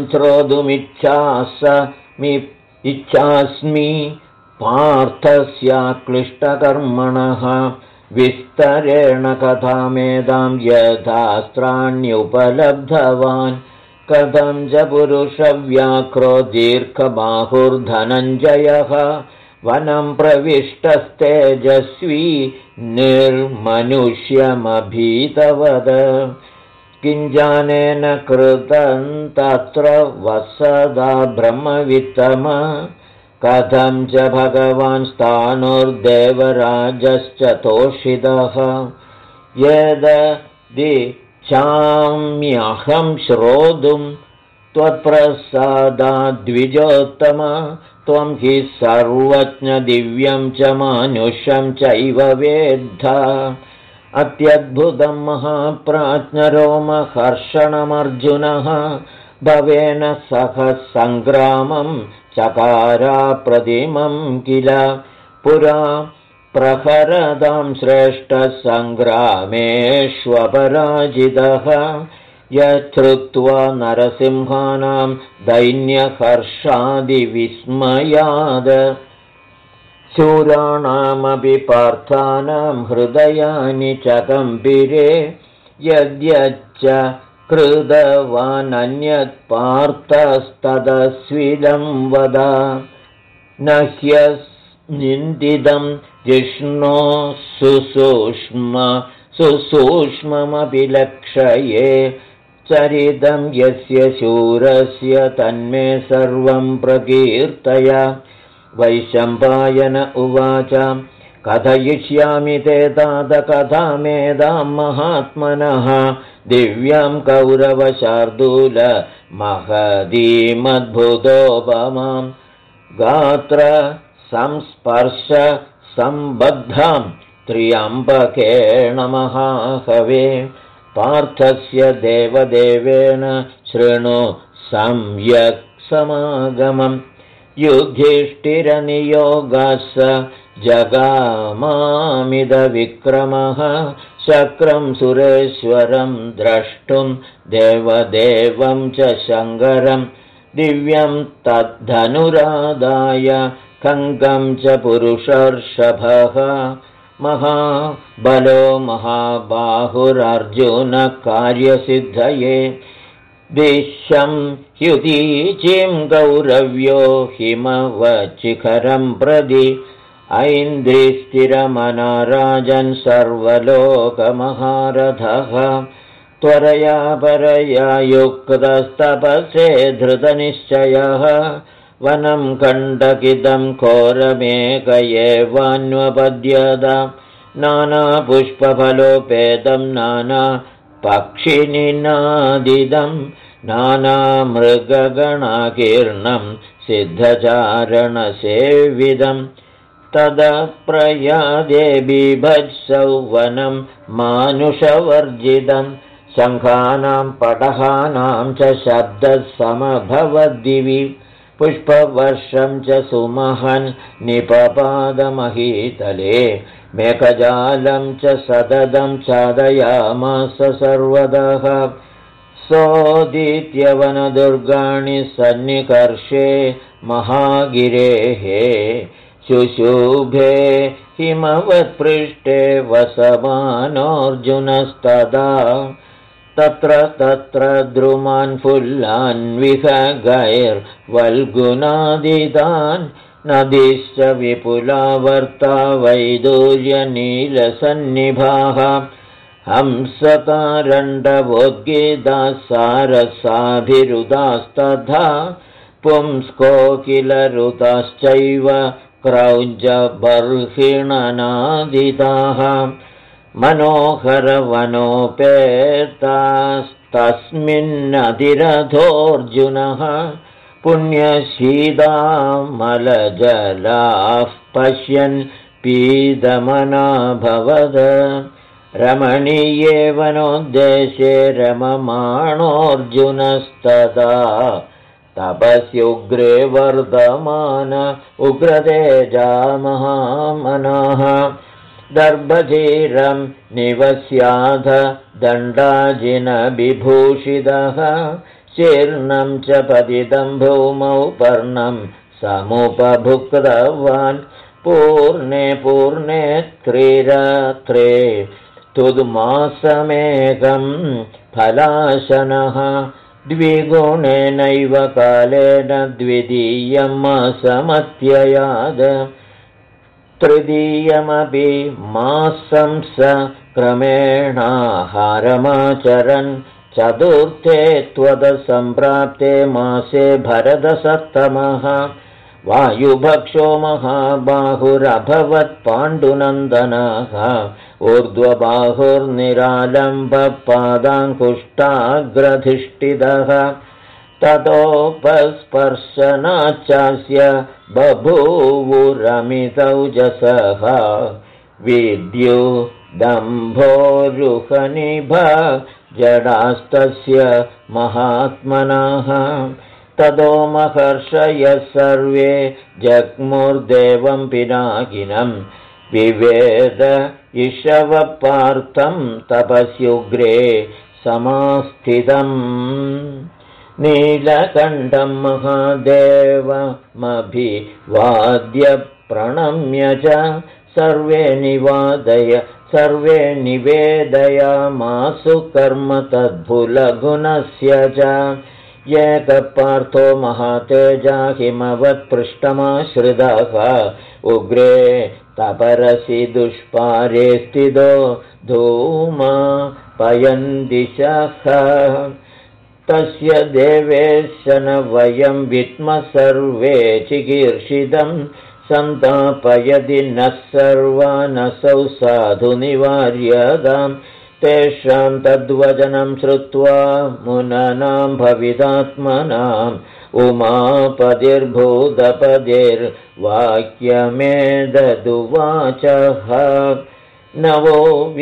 श्रोतुमिच्छास्मि पार्थस्याक्लिष्टकर्मणः विस्तरेण कथामेदां यथास्त्राण्युपलब्धवान् कथं च पुरुषव्याघ्रो दीर्घबाहुर्धनञ्जयः वनं प्रविष्टस्तेजस्वी निर्मनुष्यमभीतवद किञ्जानेन कृतं तत्र वसदा ब्रह्मवित्तम कथं च भगवान् स्थाणुर्देवराजश्च तोषितः यदीच्छाम्यहं श्रोतुं त्वत्प्रसादाद्विजोत्तम त्वं हि सर्वज्ञदिव्यं च मानुष्यं चैव वेद्ध अत्यद्भुतं महाप्राज्ञरोमहर्षणमर्जुनः भवेन सह सङ्ग्रामं चकाराप्रतिमं किल पुरा प्रहरदां श्रेष्ठसङ्ग्रामेष्वपराजितः यच्छ्रुत्वा नरसिंहानां दैन्यहर्षादिविस्मयाद शूराणामपि पार्थानां हृदयानि च कम्पिरे यद्यच्च कृतवानन्यत् पार्थस्तदस्विदं वद न ह्यस्निन्दितं जिष्णो सुसूक्ष्ममपि लक्षये चरितं यस्य शूरस्य तन्मे सर्वं प्रकीर्तय वैशम्पायन उवाच कथयिष्यामि ते तादकथामेदां महात्मनः दिव्यां कौरवशार्दूल महदीमद्भुतोपमां गात्र संस्पर्श सम्बद्धां त्र्यम्बकेण महाहवे पार्थस्य देवदेवेन शृणु सम्यक् समागमम् युधिष्ठिरनियोगास जगामामिदविक्रमः शक्रं सुरेश्वरं द्रष्टुं देवदेवं च शङ्करं दिव्यं तद्धनुरादाय खङ्गं च पुरुषर्षभः महाबलो महाबाहुरर्जुनकार्यसिद्धये दिशं ह्युदीचिं गौरव्यो हिमवचिखरं प्रदि ऐन्द्रिस्थिरमना राजन् सर्वलोकमहारथः त्वरया परया युक्तस्तपसे धृतनिश्चयः वनं कण्डकितं घोरमेक एवान्वपद्यत नानापुष्पफलोपेतं नानापक्षिनिनादिदं नानामृगगणाकीर्णं सिद्धचारणसेविदं तदप्रयादे बिभत्सौ वनं मानुषवर्जितं शङ्खानां पटहानां च शब्दः समभवद्दिवि पुष्पवर्षं च सुमहन् निपपादमहीतले मेघजालं च सततं चादयामास सर्वतः सोदित्यवनदुर्गाणि सन्निकर्षे महागिरेः शुशुभे हिमवत्पृष्ठे वसमानोऽर्जुनस्तदा तत्र तत्र द्रुमान् फुल्लान् विहगैर्वल्गुनादितान् नदीश्च विपुलावर्ता वैदूर्यनीलसन्निभाः हंसतारण्डवोद्गीताः सारसाभिरुदास्तथा पुंस्कोकिलरुताश्चैव क्रौञ्चबर्हिणनादिताः मनोहरवनोपेतास्तस्मिन्नतिरथोऽर्जुनः पुण्यशीदामलजलाः पश्यन् पीदमनाभवद रमणीये वनोद्देशे रममाणोऽर्जुनस्तदा तपस्युग्रे वर्धमान उग्रतेजा महामनः दर्भधीरं निवस्याध दण्डाजिनविभूषितः शीर्णं च पतितं भूमौ पर्णं समुपभुक्तवान् पूर्णे पूर्णे त्रिरात्रे तुद्मासमेकं फलाशनः द्विगुणेनैव कालेन द्वितीयं मासमत्ययाद तृतीयमपि मासं स क्रमेणाहारमाचरन् चतुर्थे त्वदसम्प्राप्ते मासे भरतसत्तमः वायुभक्षो महाबाहुरभवत् पाण्डुनन्दनः ऊर्ध्वबाहुर्निरालम्बपादाङ्कुष्ठाग्रधिष्ठितः ततोपस्पर्शनाच्चास्य बभूवुरमितौजसः विद्युदम्भोरुहनिभा जडास्तस्य महात्मनः ततो महर्षयः सर्वे जग्मुर्देवं पिनाकिनं विवेद इषवपार्थं तपस्युग्रे समास्थितम् नीलकण्ठं महादेवमभिवाद्य प्रणम्य च सर्वे निवेदयामासु कर्म तद्भुलगुणस्य च एकपार्थो महातेजा हिमवत्पृष्ठमाश्रितः उग्रे तपरसि दुष्पारे स्थितो धूमापयन्दिशः तस्य देवेशन वयं विद्मः सर्वे चिकीर्षितं सन्तापयदि नः सर्वानसौ साधु निवार्यतां तेषां तद्वचनं श्रुत्वा मुननां भवितात्मनाम् उमापतिर्भूतपतिर्वाक्यमेददुवाचः नवो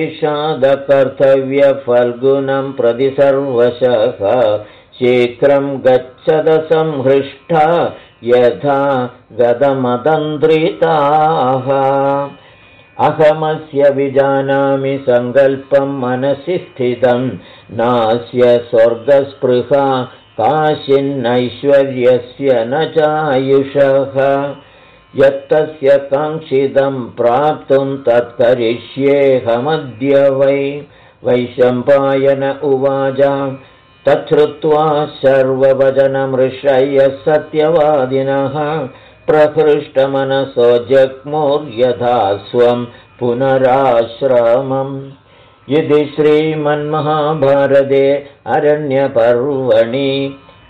विषादकर्तव्यफल्गुनं प्रति सर्वशः शीघ्रं गच्छद संहृष्टा यथा गतमतन्द्रिताः अहमस्य विजानामि सङ्कल्पं मनसि स्थितं नास्य स्वर्गस्पृहा काशिन्नैश्वर्यस्य न चायुषः यत्तस्य काङ्क्षितं प्राप्तुं तत्करिष्येऽहमद्य वैशम्पायन उवाच तच्छ्रुत्वा सर्ववचनमृषयः सत्यवादिनः प्रहृष्टमनसो जग्मुर्यथा स्वं पुनराश्रमम् इति श्रीमन्महाभारते अरण्यपर्वणि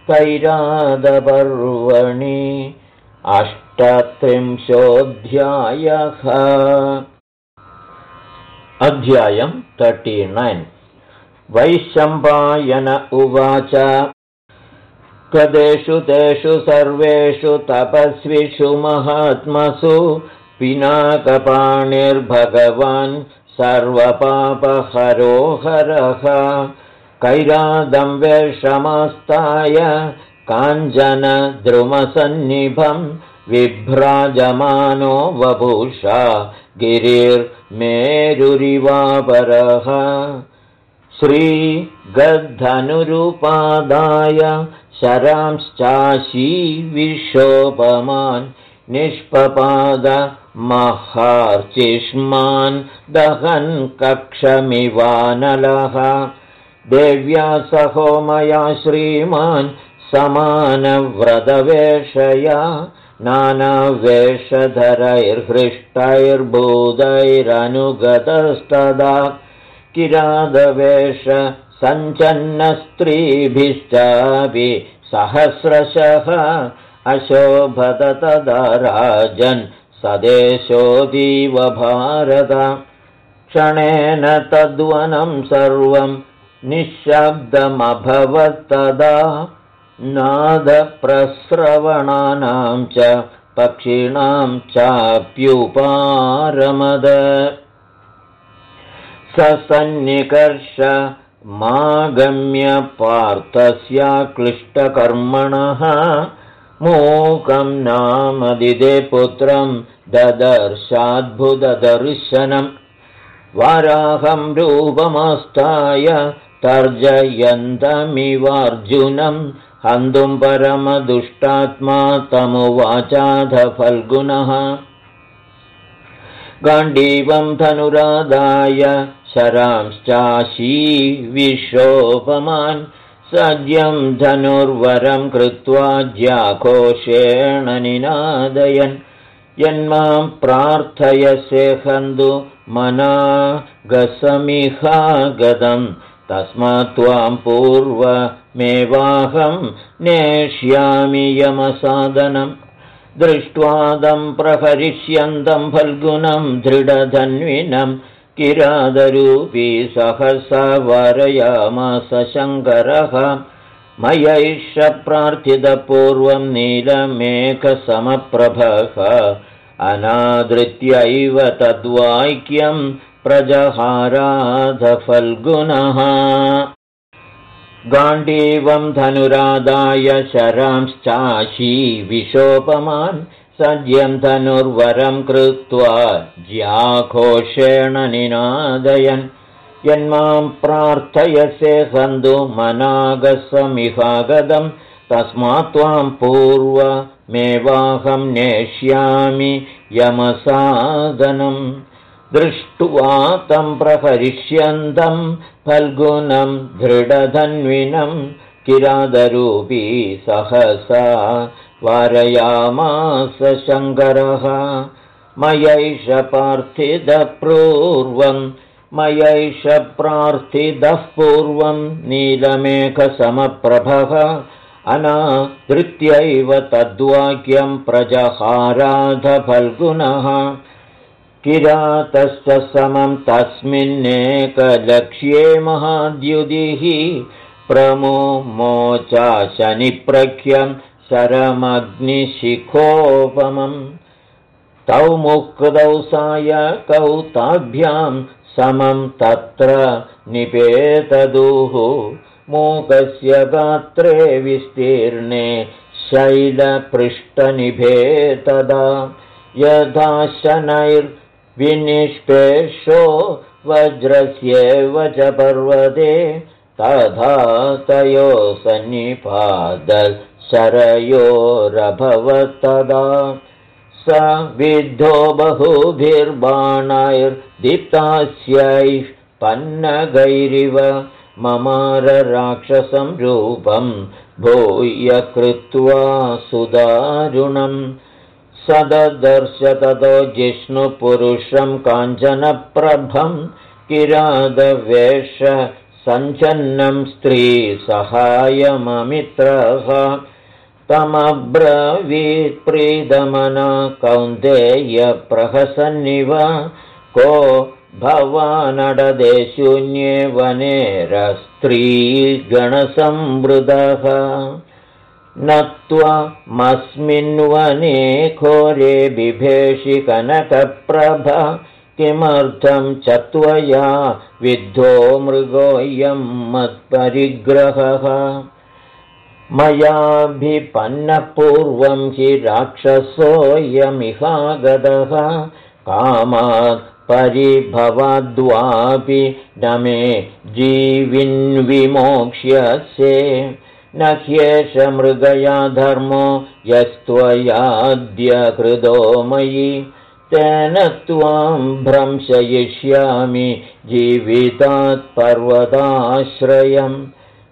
कैरादपर्वणि 38 अध्यायं 39 वैशम्पायन उवाच कदेषु तेषु सर्वेषु तपस्विषु महात्मसु पिनाकपाणिर्भगवान् सर्वपापहरो हरः कैरादं वेषमास्ताय काञ्चन द्रुमसन्निभं विभ्राजमानो वपुषा गिरिर्मेरुरिवापरः श्रीगद्धनुरुपादाय शरांश्चाशीविशोपमान् निष्पपाद महार्चिष्मान् दहन् कक्षमिवानलः देव्या सहो मया श्रीमान् समानव्रतवेषया नानावेषधरैर्हृष्टैर्भूतैरनुगतस्तदा किरातवेष सञ्चन्नस्त्रीभिश्चापि सहस्रशः अशोभत तदा राजन् सदेशोऽतीव भारत क्षणेन तद्वनं सर्वं निःशब्दमभवत्तदा नादप्रस्रवणानां च पक्षिणां चाप्युपारमद सन्निकर्ष मागम्य पार्थस्याक्लिष्टकर्मणः मूकं नामदिदे पुत्रं ददर्शाद्भुतदर्शनं वाराहं रूपमस्ताय तर्जयन्तमिवार्जुनं हन्तुं परमदुष्टात्मा तमुवाचाध फल्गुनः गाण्डीवं धनुरादाय शरांश्चाशीविशोपमान् सज्यं धनुर्वरं कृत्वा ज्याघोषेण निनादयन् यन्मां प्रार्थयसे हन्तु मनागसमिहागतं तस्मात् त्वां पूर्वमेवाहं नेष्यामि यमसादनं दृष्ट्वा तं प्रहरिष्यन्तं फल्गुनं दृढधन्विनं किरातरूपी सहसा वारयामास शङ्करः मयैष प्रार्थितपूर्वं नीलमेघसमप्रभः अनादृत्यैव तद्वाक्यं प्रजहाराध फल्गुनः गाण्डीवं धनुरादाय शरांश्चाशीविशोपमान् सज्यं धनुर्वरं कृत्वा ज्याघोषेण निनादयन् यन्मां प्रार्थयसे हन्तु मनागसमिहागतं तस्मात् त्वां पूर्वमेवाहं नेष्यामि यमसादनं दृष्ट्वा तं प्रहरिष्यन्तं फल्गुनं दृढधन्विनं किरातरूपी सहसा वारयामास शङ्करः मयैष प्रार्थितः पूर्वं नीलमेघसमप्रभः अनादृत्यैव तद्वाक्यं प्रजहाराध फल्गुनः किरातश्च समं तस्मिन्नेकलक्ष्ये महाद्युतिः प्रमुमोचाशनिप्रख्यं शरमग्निशिखोपमम् तौ मुक्तौ सायकौ ताभ्यां समं तत्र निपेतदुः मूकस्य गात्रे विस्तीर्णे शैलपृष्ठनिभे तदा यथा शनैर्विनिष्पेषो वज्रस्येव च पर्वते तथा तयोः सन्निपातशरयोरभवत्तदा स विद्धो बहुभिर्बाणैर्दीप्तास्यैः पन्नगैरिव ममारराक्षसं रूपं भूय कृत्वा सुदारुणम् सददर्श ततो जिष्णुपुरुषं काञ्चनप्रभं किरातवेष सञ्चन्नं स्त्रीसहायममित्रः तमब्रवीत् प्रीतमना कौन्तेय प्रहसन्निव को भवानडदे शून्ये वनेरस्त्रीगणसंवृतः न त्वमस्मिन् वने घोरे बिभेषि कनकप्रभ किमर्थं च त्वया विद्धो मृगोऽयं मत्परिग्रहः मयाभिपन्नः पूर्वं हि राक्षसोऽयमिहागतः कामात् परिभवाद्वापि न मे जीविन्विमोक्ष्यसे न ह्येष मृगया धर्मो यस्त्वयाद्य कृतो मयि तेन त्वां भ्रंशयिष्यामि जीवितात् पर्वताश्रयम्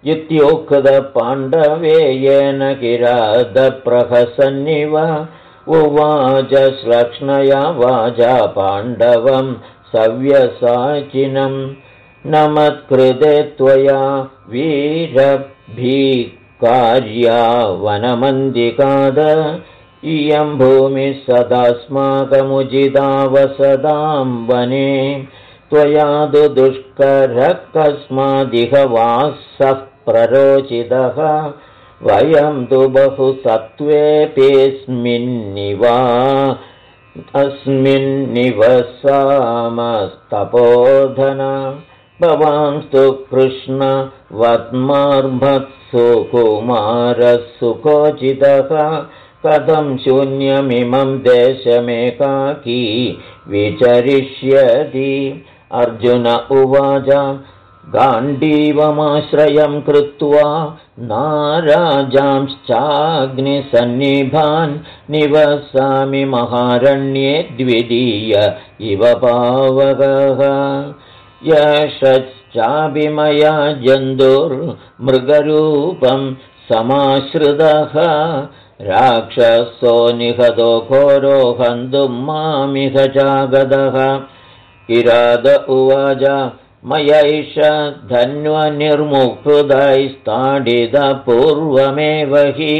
इत्युक्तपाण्डवेयेन किरातप्रहसन्निव उवाच श्लक्ष्णया वाचा पाण्डवं सव्यसाचिनं न मत्कृते त्वया वीरभीकार्या वनमन्दिकाद इयं भूमिः सदास्माकमुचिता वसतां वने त्वया तु दुष्करः कस्मादिह वासः प्ररोचितः वयं तु अस्मिन्निवसामस्तपोधन भवांस्तु कृष्णवत्मार्भत्सु कुमारः सुखोचितः कथं शून्यमिमं देशमेकाकी विचरिष्यति अर्जुन उवाच गाण्डीवमाश्रयं कृत्वा नाराजांश्चाग्निसन्निभान् निवसामि महारण्ये द्वितीय इव पावकः यशश्चाभिमया जन्तुर्मृगरूपं समाश्रितः राक्षसो निहतो घोरो हन्तुं मामिह चागतः किरात उवाच मयैष धन्वनिर्मुक्तैस्ताडितपूर्वमेव हि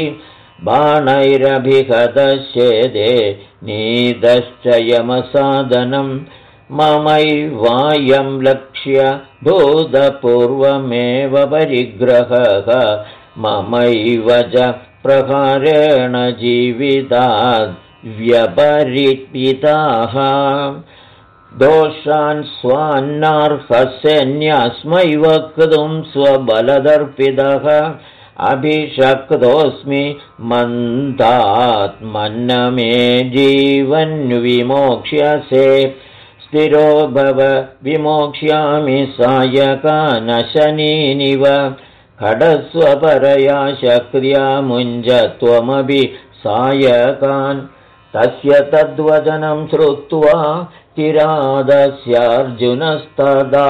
बाणैरभिहतश्चेदे नीतश्च यमसाधनं ममैवायं लक्ष्य भूतपूर्वमेव परिग्रहः ममैव च प्रहारेण जीविताद् व्यपरिपिताः दोषान् स्वान्नार्हस्यन्यस्मै वक्तुं स्वबलदर्पितः अभिषक्तोऽस्मि मन्दात्मन्न मे जीवन्विमोक्ष्यसे स्थिरो भव विमोक्ष्यामि सायकानशनीनिव खडस्वपरया शक्र्या मुञ्ज त्वमपि सायकान् तस्य तद्वचनं श्रुत्वा किरातस्यार्जुनस्तदा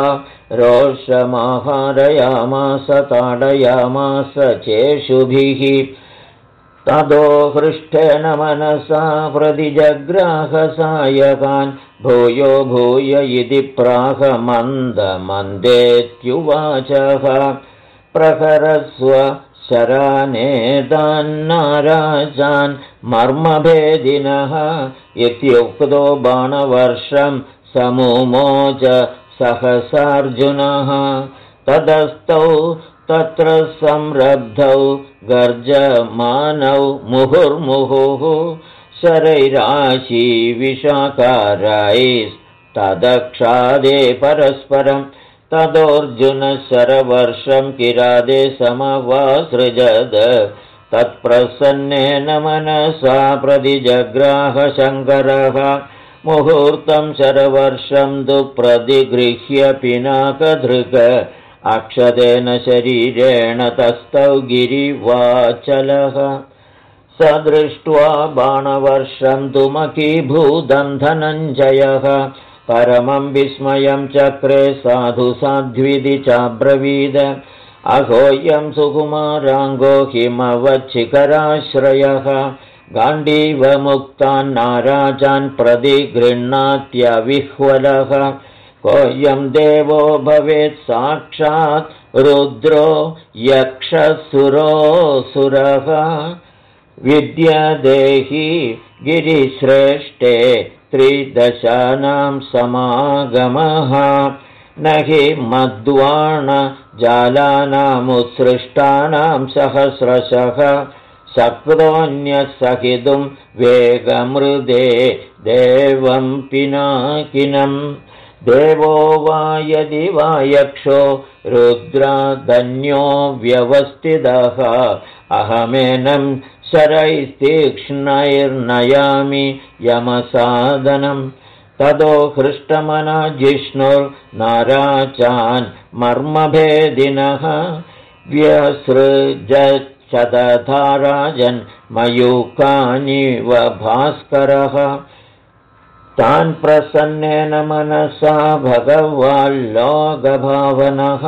रोषमाहारयामास ताडयामास चेषुभिः ततो हृष्टेन मनसा प्रतिजग्राहसायकान् भूयो भूय इति प्राह मन्दमन्देत्युवाचः प्रहरस्व शरानेतान्नाराजान् मर्मभेदिनः इत्युक्तो बाणवर्षं समुमोच सहसार्जुनः तदस्तौ तत्र संरब्धौ गर्जमानौ मुहुर्मुहुः शरैराशीविषाकारैस्तदक्षादे परस्परं तदोऽर्जुनशरवर्षं किरादे समवासृजद तत्प्रसन्नेन मनसा प्रतिजग्राह शङ्करः मुहूर्तं शरवर्षं तु प्रतिगृह्य पिनाकधृग अक्षतेन शरीरेण तस्थौ गिरिवाचलः स दृष्ट्वा बाणवर्षं तु मखीभूतं धनञ्जयः परमं विस्मयं चक्रे साधु साध्विति चाब्रवीद अहोऽयं सुकुमाराङ्गो हिमवच्छिखराश्रयः गाण्डीवमुक्तान् नाराजान् प्रतिगृह्णात्यविह्वलः कोऽयं देवो भवेत् साक्षात् रुद्रो यक्षसुरोऽसुरः विद्यादेहि गिरिश्रेष्ठे त्रिदशानां समागमः न हि मद्वाणजालानामुत्सृष्टानां सहस्रशः शक्रोऽन्यसहितुं वेगमृदे देवं पिनाकिनम् देवो वा यदि वा यक्षो रुद्रादन्यो व्यवस्थितः अहमेनं शरैस्तीक्ष्णैर्नयामि यमसादनं ततो हृष्टमना जिष्णुर्नाराचान् मर्मभेदिनः व्यसृजच्छतधाराजन् मयूकानिव भास्करः तान् प्रसन्नेन मनसा भगवाल्लोकभावनः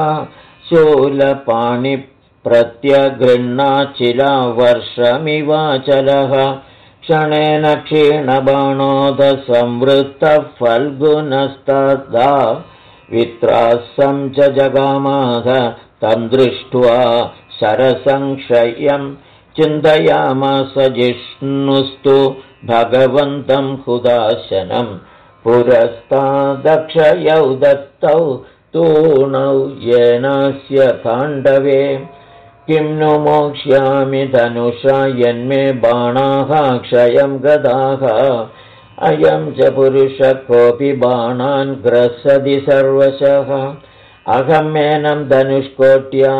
शूलपाणिप्रत्यगृह्णाचिलावर्षमिवाचलः क्षणेन क्षीणबाणोदसंवृत्तः फल्गुनस्तदा वित्रासं च जगामाध तं दृष्ट्वा शरसंक्षयं चिन्तयामास जिष्णुस्तु भगवन्तं हुदाशनं पुरस्तादक्षयौ दत्तौ तूणौ येनास्य पाण्डवे किं नु मोक्ष्यामि धनुषा यन्मे बाणाः क्षयं गदाः अयं च पुरुषः कोऽपि बाणान् ग्रसति सर्वशः अहमेनं धनुष्कोट्या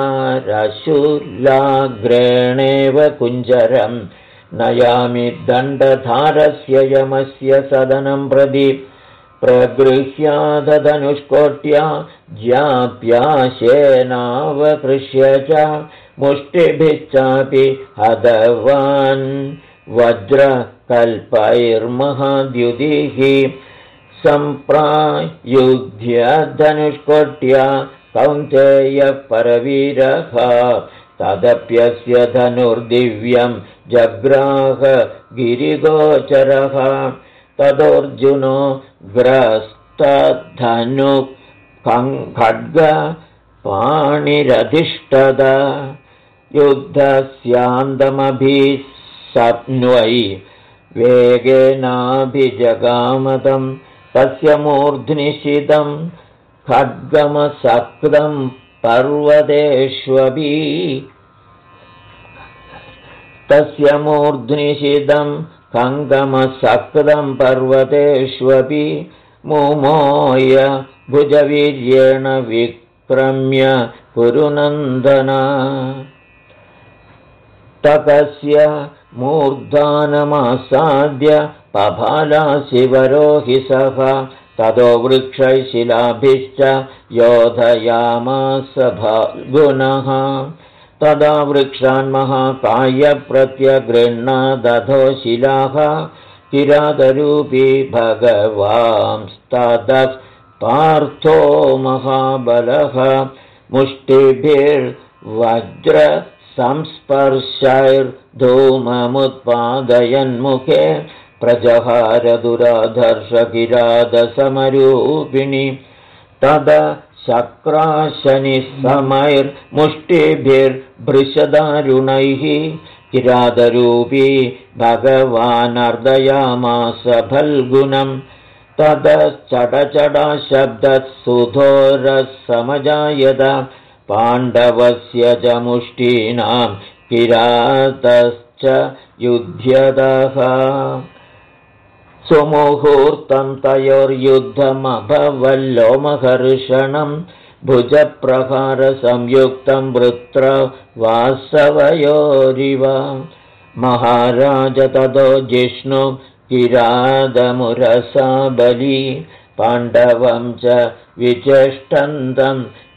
रशूलाग्रेणेव कुञ्जरं नयामि दण्डधारस्य यमस्य सदनं प्रति प्रगृह्याद धनुष्कोट्या ज्याप्याशेनावकृष्य च मुष्टिभिश्चापि हतवान् वज्रकल्पैर्महाद्युतिः सम्प्रायुध्य धनुष्कोट्या कौन्तेयः परवीरः तदप्यस्य धनुर्दिव्यं जग्राह गिरिगोचरः तदोऽर्जुनो ग्रस्तधनु खड्गपाणिरधिष्ठद युद्धस्यान्तमभिसप्न्वै वेगेनाभिजगामतं तस्य मूर्ध्निशितं खड्गमसक्तं पर्वतेष्वपि तस्य मूर्ध्निशितं खङ्गमसक्तं पर्वतेष्वपि मुमोय भुजवीर्येण विक्रम्य कुरुनन्दना ततस्य मूर्धानमासाद्य पभालाशिवरोहिसः ततो वृक्षैः शिलाभिश्च योधयामास फाल्गुनः तदा वृक्षान् महाकायप्रत्यगृह्णादधो शिलाः किरातरूपी भगवांस्ततः पार्थो महाबलः मुष्टिभिर्वज्रसंस्पर्शैर्धूममुत्पादयन्मुखे प्रजहार दुराधर्षकिरातसमरूपिणि तदा शक्राशनिस्समैर्मुष्टिभिर्भृशदारुणैः किरातरूपी भगवानर्दयामास फल्गुनम् ततश्चडचडा शब्दः सुधोरः समजायत पाण्डवस्य च मुष्टीनां किरातश्च युध्यतः सुमुहूर्तं तयोर्युद्धमभवल्लोमहर्षणं भुजप्रहारसंयुक्तं वृत्रवासवयोरिव महाराज ततो जिष्णु किरातमुरसा बली पाण्डवं च विचेष्टन्तं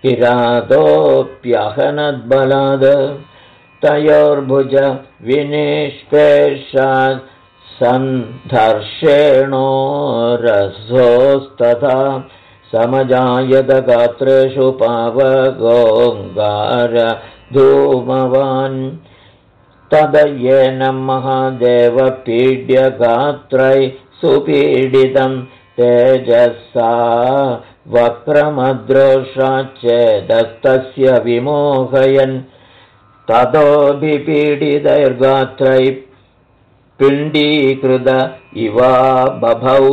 किरातोऽप्यहनद्बलाद् तयोर्भुज विनिष्पेषात् सन्धर्षेणो रसोस्तथा समजायत गात्रेषु पावगोङ्गार धूमवान् तदयेन महादेव पीड्यगात्रै सुपीडितं तेजसा वक्रमद्रोषाच्चेदस्तस्य विमोहयन् ततोऽभिपीडितैर्गात्रै पिण्डीकृत इवा बभौ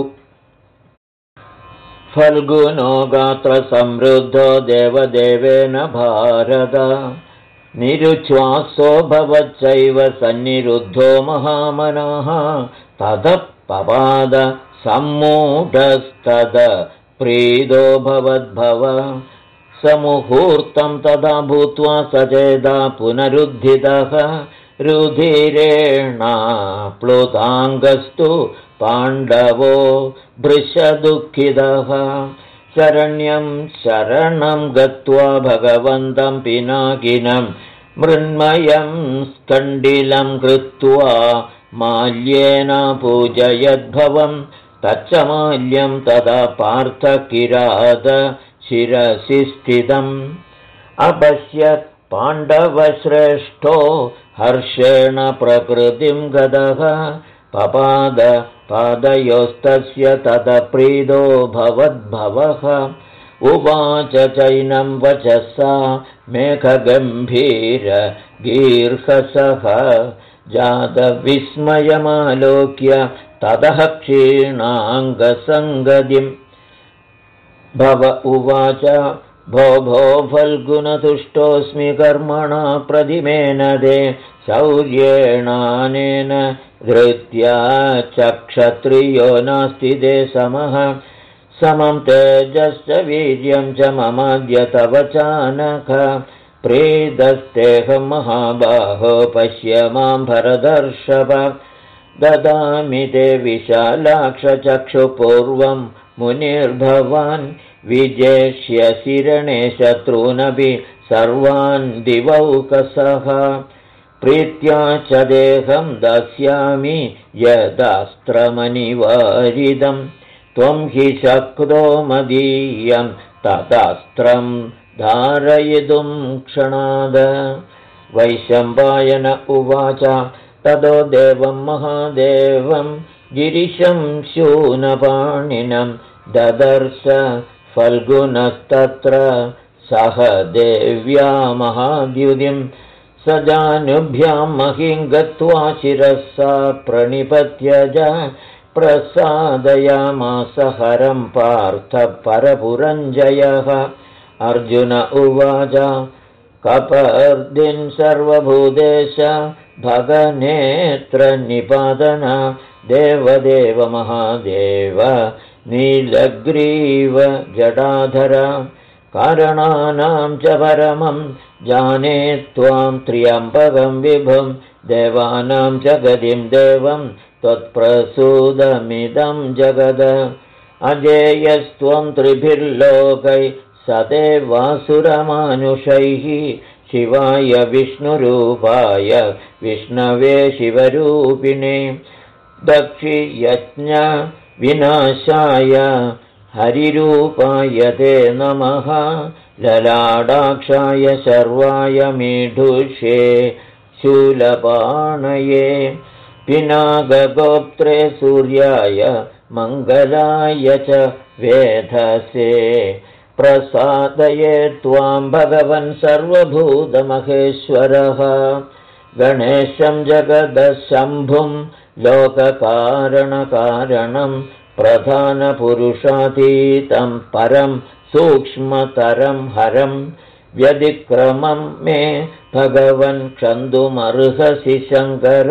फल्गुनो गात्रसमृद्धो देवदेवेन भारत निरुच्छ्वासो भवच्चैव सन्निरुद्धो महामनाः ततः पपाद सम्मूढस्तद प्रीदो भवद्भव समुहूर्तं तदा भूत्वा सचेदा पुनरुद्धितः रुधिरेणाप्लुताङ्गस्तु पाण्डवो भृशदुःखितः शरण्यं शरणं गत्वा भगवन्तं पिनाकिनं मृण्मयं स्कण्डिलं कृत्वा माल्येन पूजयद्भवं तच्च माल्यं तदा पार्थ किरात शिरसि स्थितम् अपश्यत् पाण्डवश्रेष्ठो हर्षेण प्रकृतिं गतः पपाद पादयोस्तस्य ततप्रीदो भवद्भवः उवाच चैनं वचसा मेघगम्भीरगीर्घसः जातविस्मयमालोक्य ततः क्षीणाङ्गसङ्गतिं भव उवाच भो भो फल्गुनतुष्टोऽस्मि कर्मणा प्रतिमेन ते शौर्येणानेन धृत्या च क्षत्रियो नास्ति ते समं तेजश्च वीर्यं च ममाद्य तव चानघ प्रीतस्तेऽहं महाबाहो पश्य मां भरतर्षभ ददामि ते विशालाक्षचक्षुपूर्वं मुनिर्भवान् विजेष्यसि रणे शत्रूनपि सर्वान् दिवौकसः प्रीत्या च देहं दास्यामि यदास्त्रमनिवारितं त्वं हि शक्तो मदीयं तदास्त्रं धारयितुं क्षणाद वैशम्पायन उवाच ततो देवं महादेवं गिरिशं शूनपाणिनं ददर्श फल्गुनस्तत्र सह देव्या महाद्युतिं स जानुभ्यां महिं गत्वा शिरसा प्रणिपत्य च प्रसादयामास हरं पार्थ परपुरञ्जयः अर्जुन उवाच कपर्दिन् सर्वभूतेश भगनेत्र निपातन देवदेव महादेव नीलग्रीव जटाधर कारणानां च परमं जाने त्वां त्र्यम्बकं विभुं देवानां च गतिं देवं त्वत्प्रसूदमिदं जगद अजेयस्त्वं त्रिभिर्लोकै सदेवासुरमानुषैः शिवाय विष्णुरूपाय विष्णवे शिवरूपिणे दक्षियज्ञ विनाशाय हरिरूपाय ते नमः ललाडाक्षाय शर्वाय मीढुषे शूलपाणये पिनाकगोप्त्रे सूर्याय मङ्गलाय च वेधसे प्रसादये त्वां भगवन् सर्वभूतमहेश्वरः गणेशं जगदशम्भुं लोककारणकारणं प्रधानपुरुषातीतं परं सूक्ष्मतरं हरं व्यतिक्रमं मे भगवन् क्षन्तुमर्हसि शङ्कर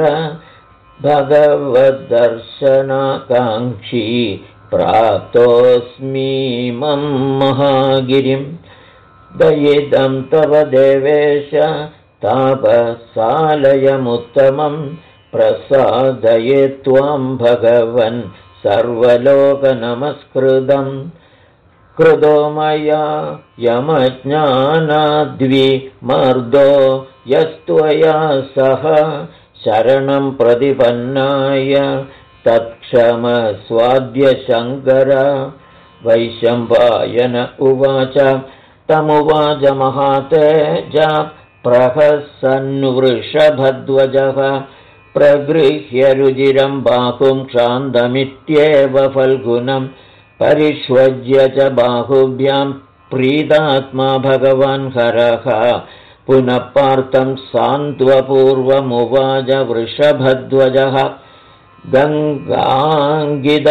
भगवद्दर्शनाकाङ्क्षी प्राप्तोऽस्मीमं महागिरिं दयिदं तव देवेश तापसालयमुत्तमं प्रसादये त्वां भगवन् सर्वलोकनमस्कृतं कृतो मया यमज्ञानाद्विमर्दो यस्त्वया सह शरणं प्रतिपन्नाय तत्क्षमस्वाद्य शङ्कर वैशम्पायन उवाच तमुवाच महातेज प्रहसन्वृषभध्वजः प्रगृह्य रुजिरं बाहुं क्षान्तमित्येव फल्गुनं परिष्वज्य च बाहुभ्यां प्रीतात्मा भगवान् हरः पुनः पार्थं सान्त्वपूर्वमुवाच वृषभध्वजः गङ्गाङ्गिद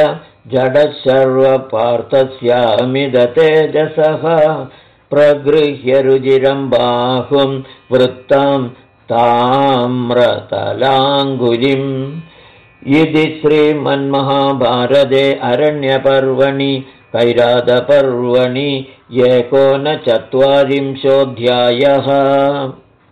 जडशर्वपार्थस्यामिदतेजसः प्रगृह्य रुजिरं बाहुं वृत्तां ताम्रतलाङ्गुलिम् इति श्रीमन्महाभारते अरण्यपर्वणि कैरातपर्वणि 1940 अध्यायः।